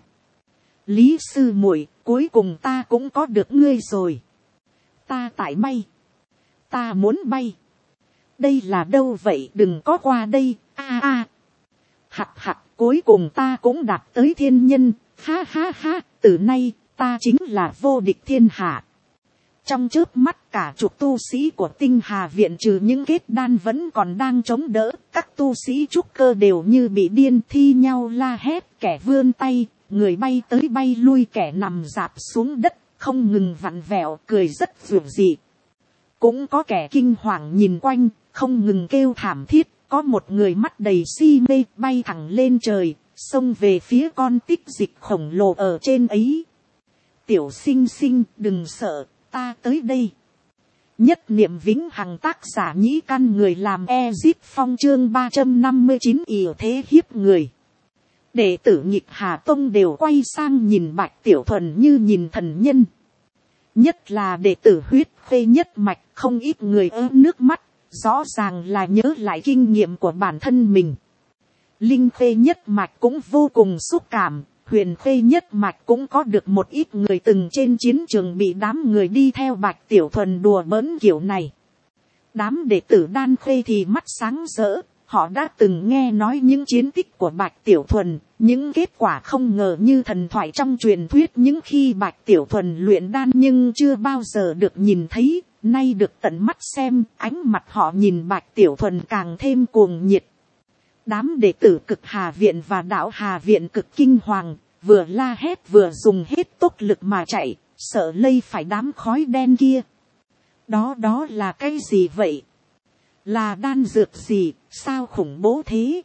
Lý sư muội, cuối cùng ta cũng có được ngươi rồi. Ta tại bay. Ta muốn bay. Đây là đâu vậy? Đừng có qua đây. Hạt hạt, cuối cùng ta cũng đạt tới thiên nhân, ha ha ha, từ nay, ta chính là vô địch thiên hạ. Trong chớp mắt cả chục tu sĩ của tinh hà viện trừ những kết đan vẫn còn đang chống đỡ, các tu sĩ trúc cơ đều như bị điên thi nhau la hét, kẻ vươn tay, người bay tới bay lui, kẻ nằm rạp xuống đất, không ngừng vặn vẹo, cười rất dường dị. Cũng có kẻ kinh hoàng nhìn quanh, không ngừng kêu thảm thiết, có một người mắt đầy si mê bay thẳng lên trời, xông về phía con tích dịch khổng lồ ở trên ấy. Tiểu sinh sinh, đừng sợ, ta tới đây. Nhất niệm vĩnh hằng, tác giả Nhĩ Căn, người làm Ezip Phong, chương 359 ỷ thế hiếp người. Đệ tử Nhịp Hà Tông đều quay sang nhìn Bạch Tiểu Thuần như nhìn thần nhân. Nhất là đệ tử Huyết Khê nhất mạch, không ít người ứa nước mắt, rõ ràng là nhớ lại kinh nghiệm của bản thân mình. Linh Khê nhất mạch cũng vô cùng xúc cảm. Huyền Khê nhất mạch cũng có được một ít người từng trên chiến trường bị đám người đi theo Bạch Tiểu Thuần đùa bỡn kiểu này. Đám đệ tử Đan Khê thì mắt sáng rỡ, họ đã từng nghe nói những chiến tích của Bạch Tiểu Thuần, những kết quả không ngờ như thần thoại trong truyền thuyết những khi Bạch Tiểu Thuần luyện đan, nhưng chưa bao giờ được nhìn thấy, nay được tận mắt xem, ánh mặt họ nhìn Bạch Tiểu Thuần càng thêm cuồng nhiệt. Đám đệ tử Cực Hà Viện và Đạo Hà Viện cực kinh hoàng, vừa la hét vừa dùng hết tốc lực mà chạy, sợ lây phải đám khói đen kia. Đó là cái gì vậy? Là đan dược gì, sao khủng bố thế?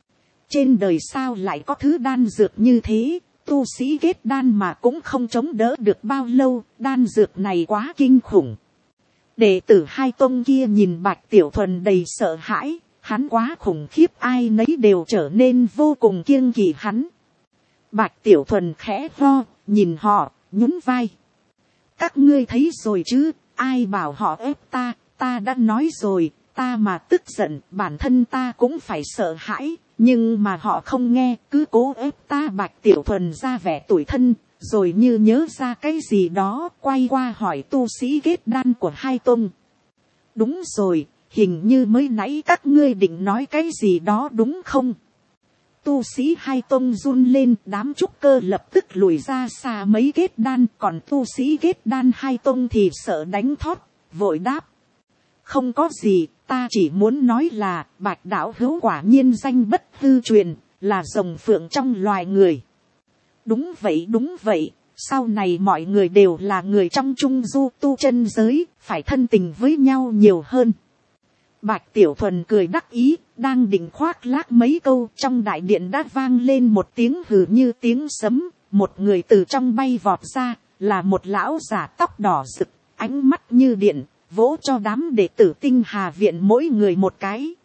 Trên đời sao lại có thứ đan dược như thế? Tu sĩ kết đan mà cũng không chống đỡ được bao lâu, đan dược này quá kinh khủng. Đệ tử hai tông kia nhìn Bạch Tiểu Thuần đầy sợ hãi. Hắn quá khủng khiếp, ai nấy đều trở nên vô cùng kiêng kỵ hắn. Bạch Tiểu Thuần khẽ ho, nhìn họ, nhún vai. Các ngươi thấy rồi chứ, ai bảo họ ép ta, ta đã nói rồi, ta mà tức giận, bản thân ta cũng phải sợ hãi, nhưng mà họ không nghe, cứ cố ép ta. Bạch Tiểu Thuần ra vẻ tủi thân, rồi như nhớ ra cái gì đó, quay qua hỏi tu sĩ kết đan của hai tông. Đúng rồi. Hình như mới nãy các ngươi định nói cái gì đó đúng không? Tu sĩ hai tông run lên, đám trúc cơ lập tức lùi ra xa mấy kết đan, còn tu sĩ kết đan hai tông thì sợ đánh thót, vội đáp. Không có gì, ta chỉ muốn nói là Bạch đạo hữu quả nhiên danh bất hư truyền, là rồng phượng trong loài người. Đúng vậy, sau này mọi người đều là người trong trung du tu chân giới, phải thân tình với nhau nhiều hơn. Bạch Tiểu Thuần cười đắc ý, đang định khoác lác mấy câu, trong đại điện đã vang lên một tiếng hừ như tiếng sấm, một người từ trong bay vọt ra, là một lão già tóc đỏ rực, ánh mắt như điện, vỗ cho đám đệ tử Tinh Hà Viện mỗi người một cái.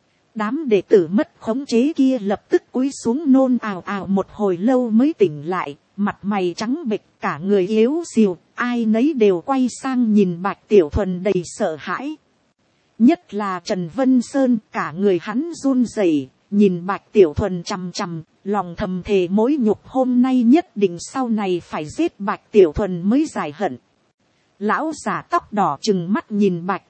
Đám đệ tử mất khống chế kia lập tức cúi xuống nôn ào ào một hồi lâu mới tỉnh lại, mặt mày trắng bệch, cả người yếu xìu, ai nấy đều quay sang nhìn Bạch Tiểu Thuần đầy sợ hãi. Nhất là Trần Vân Sơn, cả người hắn run rẩy, nhìn Bạch Tiểu Thuần chằm chằm, lòng thầm thề mối nhục hôm nay nhất định sau này phải giết Bạch Tiểu Thuần mới giải hận. Lão giả tóc đỏ trừng mắt nhìn Bạch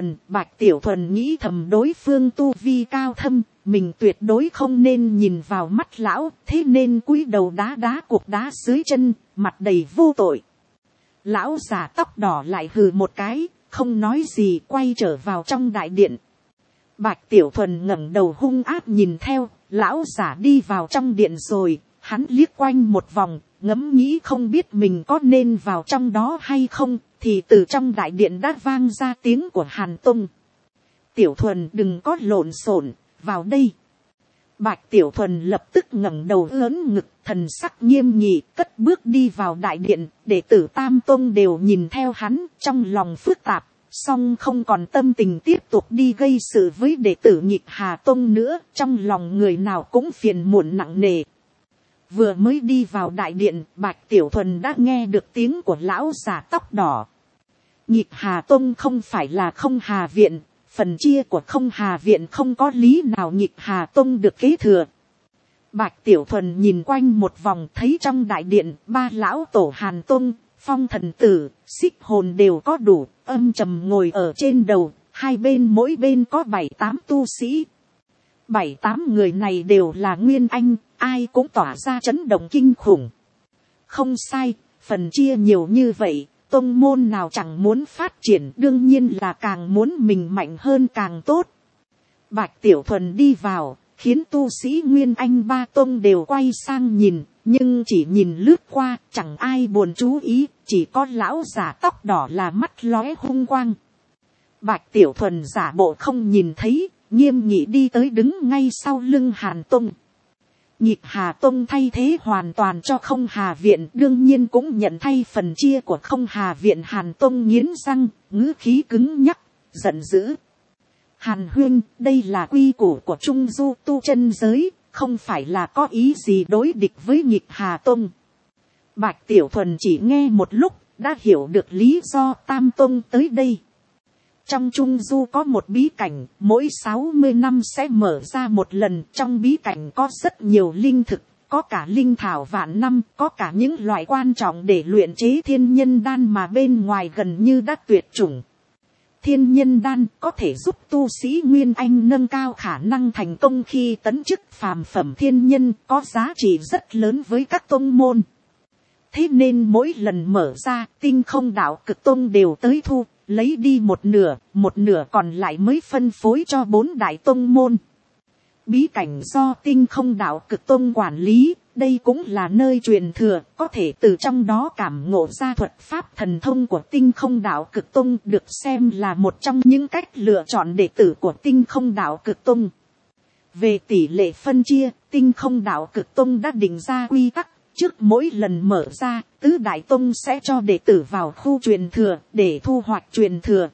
Tiểu Thuần nghĩ thầm đối phương tu vi cao thâm, mình tuyệt đối không nên nhìn vào mắt lão, thế nên cúi đầu đá cục đá dưới chân, mặt đầy vô tội. Lão giả tóc đỏ lại hừ một cái, không nói gì, quay trở vào trong đại điện. Bạch Tiểu Thuần ngẩng đầu hung ác nhìn theo, lão giả đi vào trong điện rồi, hắn liếc quanh một vòng, ngẫm nghĩ không biết mình có nên vào trong đó hay không, thì từ trong đại điện đã vang ra tiếng của Hàn Tông. Tiểu Thuần đừng có lộn xộn, vào đây. Bạch Tiểu Thuần lập tức ngẩng đầu ớn ngực, thần sắc nghiêm nghị, cất bước đi vào đại điện, đệ tử Tam Tông đều nhìn theo hắn, trong lòng phức tạp, song không còn tâm tình tiếp tục đi gây sự với đệ tử Nhịp Hà Tông nữa, trong lòng người nào cũng phiền muộn nặng nề. Vừa mới đi vào đại điện, Bạch Tiểu Thuần đã nghe được tiếng của lão già tóc đỏ. Nhịp Hà Tông không phải là Không Hà Viện, phần chia của Không Hà Viện không có lý nào Nhịp Hà Tông được kế thừa. Bạch Tiểu Thuần nhìn quanh một vòng, thấy trong đại điện, ba lão tổ Hàn Tông, Phong Thần Tử, Xích Hồn đều có đủ, âm trầm ngồi ở trên đầu, hai bên mỗi bên có 7-8 tu sĩ. 7-8 người này đều là nguyên anh, ai cũng tỏa ra chấn động kinh khủng. Không sai, phần chia nhiều như vậy, tông môn nào chẳng muốn phát triển, đương nhiên là càng muốn mình mạnh hơn càng tốt. Bạch Tiểu Thuần đi vào, khiến tu sĩ nguyên anh ba tông đều quay sang nhìn, nhưng chỉ nhìn lướt qua, chẳng ai buồn chú ý, chỉ có lão giả tóc đỏ là mắt lóe hung quang. Bạch Tiểu Thuần giả bộ không nhìn thấy, nghiêm nghị đi tới đứng ngay sau lưng Hàn Tông. Nhịp Hà Tông thay thế hoàn toàn cho Không Hà Viện, đương nhiên cũng nhận thay phần chia của Không Hà Viện. Hàn Tông nghiến răng, ngữ khí cứng nhắc, giận dữ. Hàn huynh, đây là quy củ của Trung Du tu chân giới, không phải là có ý gì đối địch với Nhịp Hà Tông. Bạch Tiểu Thuần chỉ nghe một lúc, đã hiểu được lý do Tam Tông tới đây. Trong Trung Du có một bí cảnh, mỗi 60 năm sẽ mở ra một lần. Trong bí cảnh có rất nhiều linh thực, có cả linh thảo vạn năm, có cả những loại quan trọng để luyện chế thiên nhân đan mà bên ngoài gần như đã tuyệt chủng. Thiên nhân đan có thể giúp tu sĩ Nguyên Anh nâng cao khả năng thành công khi tấn chức phàm phẩm thiên nhân, có giá trị rất lớn với các tông môn. Thế nên mỗi lần mở ra, Tinh Không Đạo Cực Tông đều tới thu, lấy đi một nửa còn lại mới phân phối cho 4 đại tông môn. Bí cảnh do Tinh Không Đạo Cực Tông quản lý, đây cũng là nơi truyền thừa, có thể từ trong đó cảm ngộ ra thuật pháp thần thông của Tinh Không Đạo Cực Tông, được xem là một trong những cách lựa chọn đệ tử của Tinh Không Đạo Cực Tông. Về tỷ lệ phân chia, Tinh Không Đạo Cực Tông đã định ra quy tắc. Trước mỗi lần mở ra, tứ đại tông sẽ cho đệ tử vào khu truyền thừa để thu hoạch truyền thừa.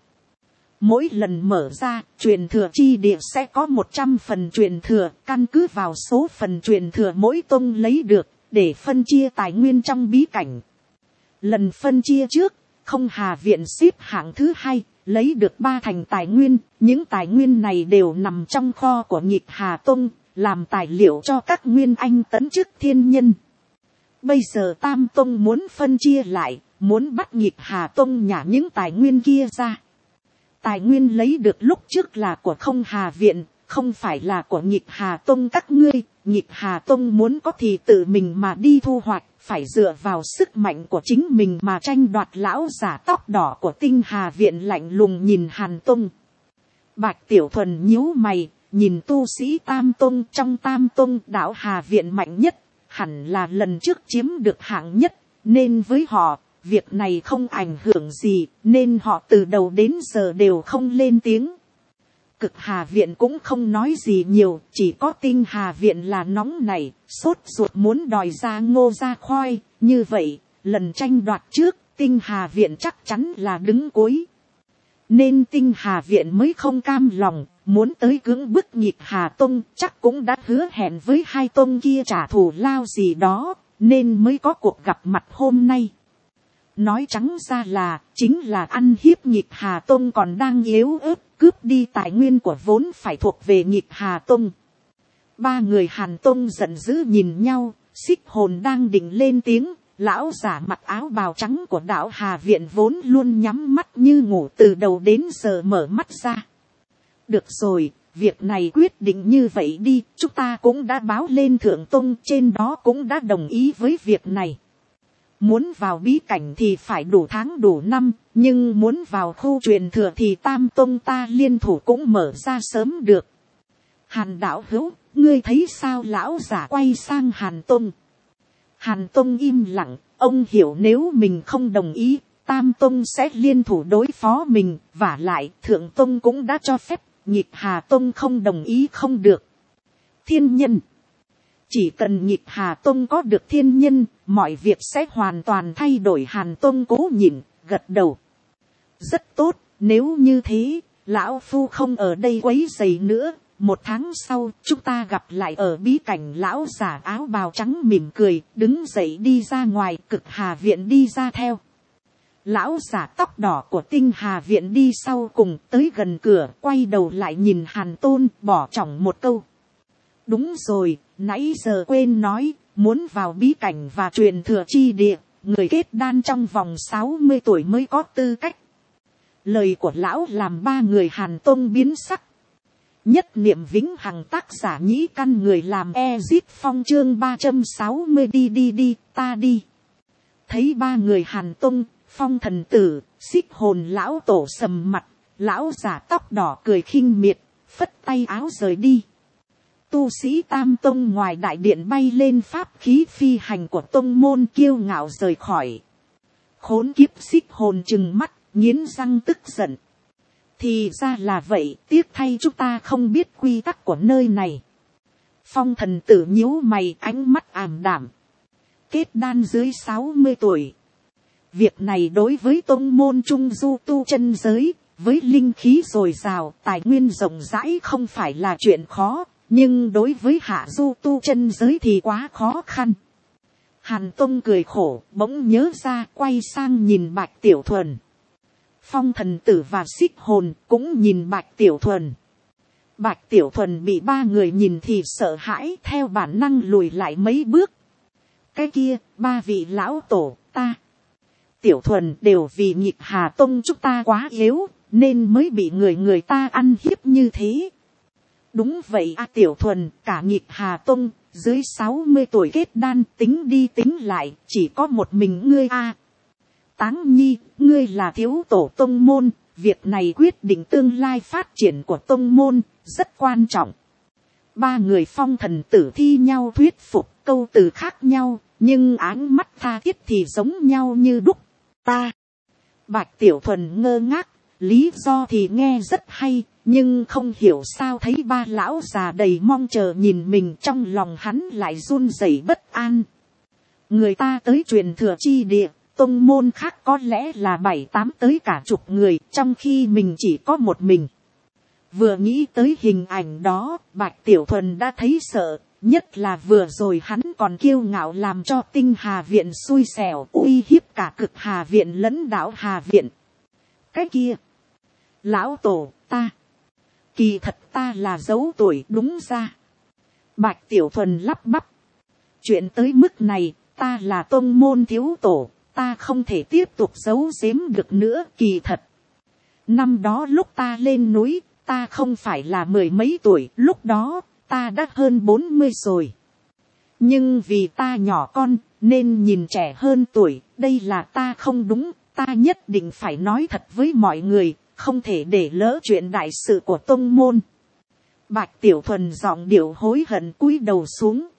Mỗi lần mở ra, truyền thừa chi địa sẽ có 100 phần truyền thừa, căn cứ vào số phần truyền thừa mỗi tông lấy được, để phân chia tài nguyên trong bí cảnh. Lần phân chia trước, Không Hà Viện xếp hạng thứ 2, lấy được 3 thành tài nguyên. Những tài nguyên này đều nằm trong kho của Nhịp Hà Tông, làm tài liệu cho các nguyên anh tấn chức thiên nhân. Bây giờ Tam Tông muốn phân chia lại, muốn bắt Nhịp Hà Tông nhả những tài nguyên kia ra. Tài nguyên lấy được lúc trước là của Không Hà Viện, không phải là của Nhịp Hà Tông các ngươi. Nhịp Hà Tông muốn có thì tự mình mà đi thu hoạch, phải dựa vào sức mạnh của chính mình mà tranh đoạt. Lão giả tóc đỏ của Tinh Hà Viện lạnh lùng nhìn Hàn Tông. Bạch Tiểu Thuần nhíu mày, nhìn tu sĩ Tam Tông. Trong Tam Tông, Đạo Hà Viện mạnh nhất, hẳn là lần trước chiếm được hạng nhất, nên với họ, việc này không ảnh hưởng gì, nên họ từ đầu đến giờ đều không lên tiếng. Cực Hà Viện cũng không nói gì nhiều, chỉ có Tinh Hà Viện là nóng này, sốt ruột muốn đòi ra ngô ra khoai. Như vậy, lần tranh đoạt trước, Tinh Hà Viện chắc chắn là đứng cuối. Nên Tinh Hà Viện mới không cam lòng, muốn tới cưỡng bức Nhịp Hà Tông, chắc cũng đã hứa hẹn với 2 tông kia trả thù lao gì đó, nên mới có cuộc gặp mặt hôm nay. Nói trắng ra là, chính là ăn hiếp Nhịp Hà Tông còn đang yếu ớt, cướp đi tài nguyên của vốn phải thuộc về Nhịp Hà Tông. 3 người Hàn Tông giận dữ nhìn nhau, Xích Hồn đang định lên tiếng. Lão giả mặc áo bào trắng của Đạo Hà Viện vốn luôn nhắm mắt như ngủ từ đầu đến giờ mở mắt ra. Được rồi, việc này quyết định như vậy đi, chúng ta cũng đã báo lên Thượng Tông, trên đó cũng đã đồng ý với việc này. Muốn vào bí cảnh thì phải đủ tháng đủ năm, nhưng muốn vào khu truyền thừa thì Tam Tông ta liên thủ cũng mở ra sớm được. Hàn đạo hữu, ngươi thấy sao? Lão giả quay sang Hàn Tông. Hàn Tông im lặng, ông hiểu nếu mình không đồng ý, Tam Tông sẽ liên thủ đối phó mình, vả lại Thượng Tông cũng đã cho phép, Nhịp Hà Tông không đồng ý không được. Thiên nhân. Chỉ cần Nhịp Hà Tông có được thiên nhân, mọi việc sẽ hoàn toàn thay đổi. Hàn Tông cố nhịn, gật đầu. Rất tốt, nếu như thế, lão phu không ở đây quấy rầy nữa. 1 tháng sau, chúng ta gặp lại ở bí cảnh. Lão giả áo bào trắng mỉm cười, đứng dậy đi ra ngoài. Cực Hà Viện đi ra theo. Lão giả tóc đỏ của Tinh Hà Viện đi sau cùng, tới gần cửa, quay đầu lại nhìn Hàn Tôn, bỏ trỏng một câu. Đúng rồi, nãy giờ quên nói, muốn vào bí cảnh và truyền thừa chi địa, người kết đan trong vòng 60 tuổi mới có tư cách. Lời của lão làm 3 người Hàn Tôn biến sắc. Nhất niệm vĩnh hằng, tác giả Nhĩ Căn, người làm Ezit Phong, chương 360 đi ta đi. Thấy ba người Hàn Tông, Phong Thần Tử, Xích Hồn lão tổ sầm mặt, lão giả tóc đỏ cười khinh miệt, phất tay áo rời đi. Tu sĩ Tam Tông ngoài đại điện bay lên pháp khí phi hành của tông môn kiêu ngạo rời khỏi. Khốn kiếp, Xích Hồn trừng mắt, nghiến răng tức giận. Thì ra là vậy, tiếc thay chúng ta không biết quy tắc của nơi này. Phong Thần Tử nhíu mày, ánh mắt ảm đạm. Kết đan dưới 60 tuổi. Việc này đối với tông môn trung du tu chân giới, với linh khí dồi dào, tài nguyên rộng rãi không phải là chuyện khó, nhưng đối với hạ du tu chân giới thì quá khó khăn. Hàn Tông cười khổ, bỗng nhớ ra, quay sang nhìn Bạch Tiểu Thuần. Phong Thần Tử và Xích Hồn cũng nhìn Bạch Tiểu Thuần. Bạch Tiểu Thuần bị ba người nhìn thì sợ hãi, theo bản năng lùi lại mấy bước. Cái kia, ba vị lão tổ, ta. Tiểu Thuần, đều vì Nhịp Hà Tông chúng ta quá yếu, nên mới bị người ta ăn hiếp như thế. Đúng vậy à Tiểu Thuần, cả Nhịp Hà Tông, dưới 60 tuổi kết đan, tính đi tính lại, chỉ có một mình ngươi a. Táng Nhi, ngươi là thiếu tổ tông môn, việc này quyết định tương lai phát triển của tông môn, rất quan trọng. Ba người Phong Thần Tử thi nhau thuyết phục, câu từ khác nhau, nhưng áng mắt tha thiết thì giống nhau như đúc. Ta. Bạch Tiểu Thuần ngơ ngác, lý do thì nghe rất hay, nhưng không hiểu sao thấy ba lão già đầy mong chờ nhìn mình, trong lòng hắn lại run rẩy bất an. Người ta tới truyền thừa chi địa, tông môn khác có lẽ là 7-8 tới cả chục người, trong khi mình chỉ có một mình. Vừa nghĩ tới hình ảnh đó, Bạch Tiểu Thuần đã thấy sợ, nhất là vừa rồi hắn còn kiêu ngạo làm cho Tinh Hà Viện xui xẻo, uy hiếp cả Cực Hà Viện lẫn Đạo Hà Viện. Cái kia, lão tổ, ta, kỳ thật ta là giấu tuổi đúng ra. Bạch Tiểu Thuần lắp bắp. Chuyện tới mức này, ta là tông môn thiếu tổ, ta không thể tiếp tục giấu giếm được nữa. Kỳ thật, năm đó lúc ta lên núi, ta không phải là 10 mấy tuổi, lúc đó, ta đã hơn 40 rồi. Nhưng vì ta nhỏ con, nên nhìn trẻ hơn tuổi, đây là ta không đúng, ta nhất định phải nói thật với mọi người, không thể để lỡ chuyện đại sự của tông môn. Bạch Tiểu Thuần giọng điệu hối hận cúi đầu xuống.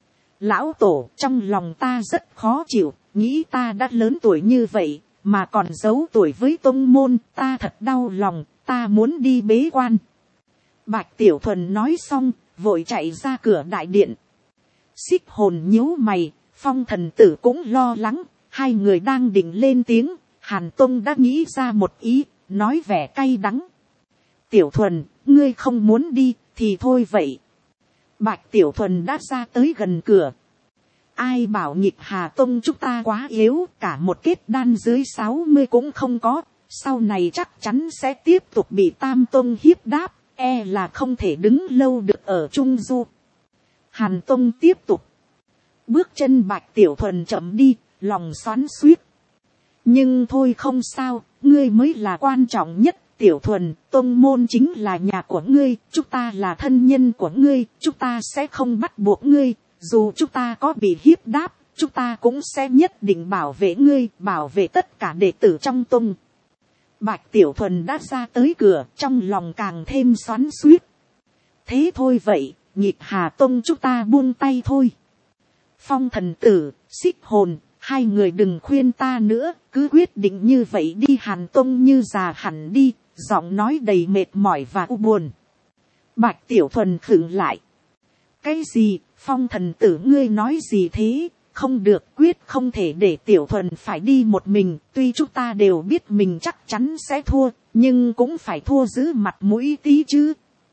Lão tổ, trong lòng ta rất khó chịu, nghĩ ta đã lớn tuổi như vậy, mà còn giấu tuổi với tông môn, ta thật đau lòng, ta muốn đi bế quan. Bạch Tiểu Thuần nói xong, vội chạy ra cửa đại điện. Xích Hồn nhíu mày, Phong Thần Tử cũng lo lắng, hai người đang định lên tiếng, Hàn Tông đã nghĩ ra một ý, nói vẻ cay đắng. Tiểu Thuần, ngươi không muốn đi, thì thôi vậy. Bạch Tiểu Thuần đã ra tới gần cửa. Ai bảo Nhịp Hà Tông chúng ta quá yếu, cả một kết đan dưới 60 cũng không có, sau này chắc chắn sẽ tiếp tục bị Tam Tông hiếp đáp, e là không thể đứng lâu được ở Trung Du. Hàn Tông tiếp tục. Bước chân Bạch Tiểu Thuần chậm đi, lòng xoắn xuýt. Nhưng thôi không sao, ngươi mới là quan trọng nhất. Tiểu Thuần, tông môn chính là nhà của ngươi, chúng ta là thân nhân của ngươi, chúng ta sẽ không bắt buộc ngươi, dù chúng ta có bị hiếp đáp, chúng ta cũng sẽ nhất định bảo vệ ngươi, bảo vệ tất cả đệ tử trong tông. Bạch Tiểu Thuần đã ra tới cửa, trong lòng càng thêm xoắn xuýt. Thế thôi vậy, Nhịp Hà Tông chúng ta buông tay thôi. Phong Thần Tử, Xích Hồn, hai người đừng khuyên ta nữa, cứ quyết định như vậy đi. Hàn Tông như già hẳn đi, giọng nói đầy mệt mỏi và u buồn. Bạch Tiểu Thuần khựng lại. Cái gì, Phong Thần Tử ngươi nói gì thế? Không được, quyết không thể để Tiểu Thuần phải đi một mình, tuy chúng ta đều biết mình chắc chắn sẽ thua, nhưng cũng phải thua giữ mặt mũi tí chứ.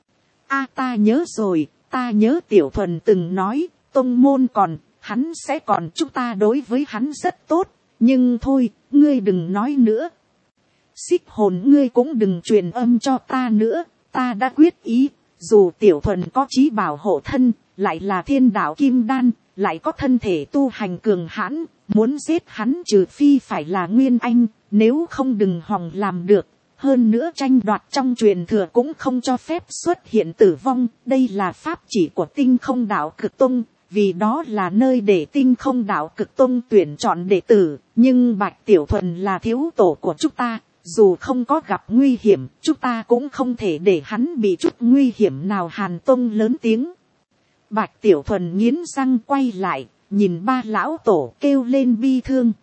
Ta nhớ rồi, ta nhớ Tiểu Thuần từng nói, tông môn còn, hắn sẽ còn, chúng ta đối với hắn rất tốt, nhưng thôi, ngươi đừng nói nữa. Xích Hồn ngươi cũng đừng truyền âm cho ta nữa, ta đã quyết ý, dù Tiểu Thuần có chí bảo hộ thân, lại là thiên đạo kim đan, lại có thân thể tu hành cường hãn, muốn giết hắn trừ phi phải là Nguyên Anh, nếu không đừng hòng làm được. Hơn nữa tranh đoạt trong truyền thừa cũng không cho phép xuất hiện tử vong. Đây là pháp chỉ của tinh không đạo cực tông. Vì đó là nơi để tinh không đạo cực tông tuyển chọn đệ tử. Nhưng Bạch Tiểu Thuần là thiếu tổ của chúng ta. Dù không có gặp nguy hiểm, chúng ta cũng không thể để hắn bị chút nguy hiểm nào. Hàn Tông lớn tiếng. Bạch Tiểu Thuần nghiến răng quay lại, nhìn ba lão tổ kêu lên bi thương.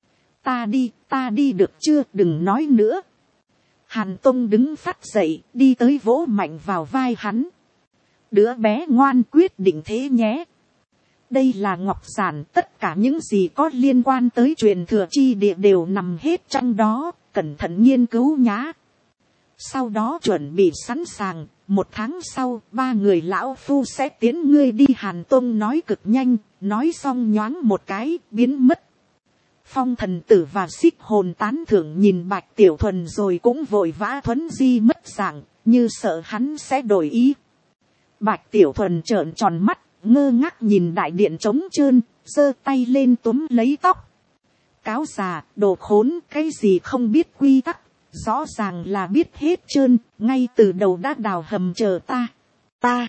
Ta đi được chưa, đừng nói nữa. Hàn Tông đứng phát dậy, đi tới vỗ mạnh vào vai hắn. Đứa bé ngoan, quyết định thế nhé. Đây là ngọc giản, tất cả những gì có liên quan tới truyền thừa chi địa đều nằm hết trong đó, cẩn thận nghiên cứu nhá. Sau đó chuẩn bị sẵn sàng, 1 tháng sau, 3 người lão phu sẽ tiến ngươi đi. Hàn Tông nói cực nhanh, nói xong nhoáng một cái, biến mất. Phong Thần Tử và Xích Hồn tán thưởng nhìn Bạch Tiểu Thuần rồi cũng vội vã thuấn di mất dạng, như sợ hắn sẽ đổi ý. Bạch Tiểu Thuần trợn tròn mắt, ngơ ngác nhìn đại điện trống trơn, giơ tay lên túm lấy tóc. Cáo già, đồ khốn, cái gì không biết quy tắc, rõ ràng là biết hết trơn, ngay từ đầu đã đào hầm chờ ta.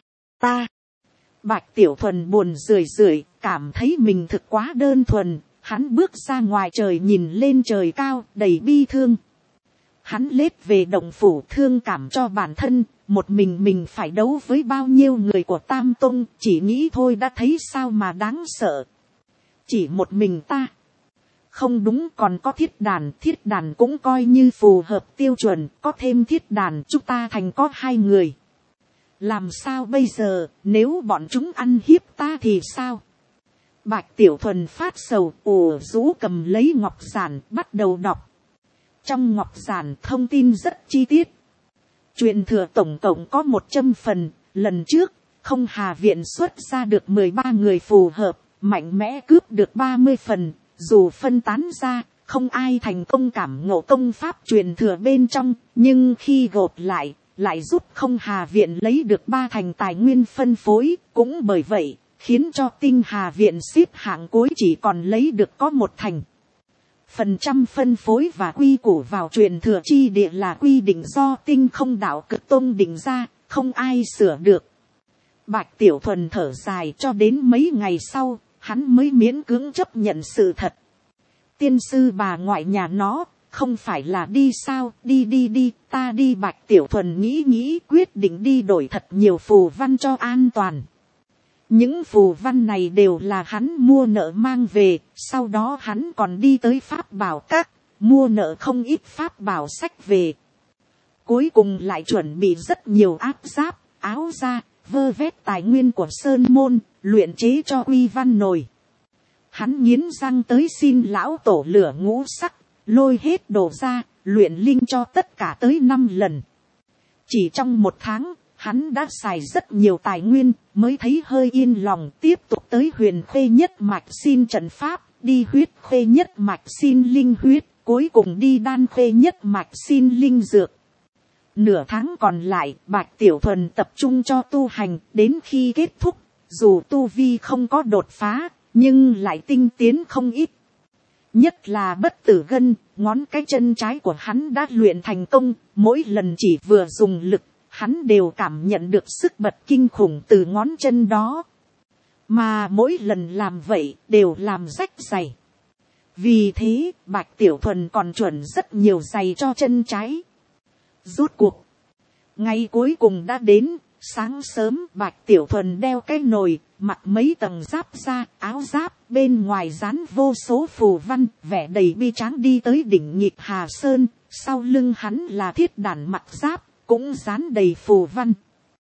Bạch Tiểu Thuần buồn rười, cảm thấy mình thực quá đơn thuần. Hắn bước ra ngoài trời nhìn lên trời cao, đầy bi thương. Hắn lết về động phủ thương cảm cho bản thân, một mình phải đấu với bao nhiêu người của Tam Tông, chỉ nghĩ thôi đã thấy sao mà đáng sợ. Chỉ một mình ta. Không đúng, còn có thiết đàn cũng coi như phù hợp tiêu chuẩn, có thêm thiết đàn chúng ta thành có 2 người. Làm sao bây giờ, nếu bọn chúng ăn hiếp ta thì sao? Bạch Tiểu Thuần phát sầu, ủ rũ cầm lấy ngọc giản, bắt đầu đọc. Trong ngọc giản thông tin rất chi tiết. Truyền thừa tổng cộng có 100 phần, lần trước, Không Hà Viện xuất ra được 13 người phù hợp, mạnh mẽ cướp được 30 phần, dù phân tán ra, không ai thành công cảm ngộ công pháp truyền thừa bên trong, nhưng khi gộp lại giúp Không Hà Viện lấy được 3 thành tài nguyên phân phối, cũng bởi vậy, khiến cho Tinh Hà Viện xếp hạng cuối chỉ còn lấy được có 1 thành. Phần trăm phân phối và quy củ vào truyền thừa chi địa là quy định do Tinh Không Đạo Cực Tông định ra, không ai sửa được. Bạch Tiểu Thuần thở dài cho đến mấy ngày sau, hắn mới miễn cưỡng chấp nhận sự thật. Tiên sư bà ngoại nhà nó, không phải là đi sao, đi, ta đi. Bạch Tiểu Thuần nghĩ quyết định đi đổi thật nhiều phù văn cho an toàn. Những phù văn này đều là hắn mua nợ mang về, sau đó hắn còn đi tới Pháp Bảo Các, mua nợ không ít Pháp Bảo sách về. Cuối cùng lại chuẩn bị rất nhiều áp giáp, áo da, vơ vét tài nguyên của Sơn Môn, luyện chế cho Uy Văn Nồi. Hắn nghiến răng tới xin lão tổ lửa ngũ sắc, lôi hết đồ ra, luyện linh cho tất cả tới 5 lần. Chỉ trong 1 tháng, hắn đã xài rất nhiều tài nguyên, mới thấy hơi yên lòng. Tiếp tục tới Huyền Khê Nhất Mạch xin trận pháp, đi Huyết Khê Nhất Mạch xin linh huyết, cuối cùng đi Đan Khê Nhất Mạch xin linh dược. Nửa tháng còn lại, Bạch Tiểu Thuần tập trung cho tu hành, đến khi kết thúc, dù tu vi không có đột phá, nhưng lại tinh tiến không ít. Nhất là bất tử gân, ngón cái chân trái của hắn đã luyện thành công, mỗi lần chỉ vừa dùng lực, hắn đều cảm nhận được sức bật kinh khủng từ ngón chân đó. Mà mỗi lần làm vậy, đều làm rách giày. Vì thế, Bạch Tiểu Thuần còn chuẩn rất nhiều giày cho chân trái. Rốt cuộc, ngày cuối cùng đã đến. Sáng sớm, Bạch Tiểu Thuần đeo cái nồi, mặc mấy tầng giáp da, áo giáp, bên ngoài dán vô số phù văn, vẻ đầy bi tráng đi tới đỉnh Nhịp Hà Sơn, sau lưng hắn là thiết đàn mặc giáp, cũng dán đầy phù văn.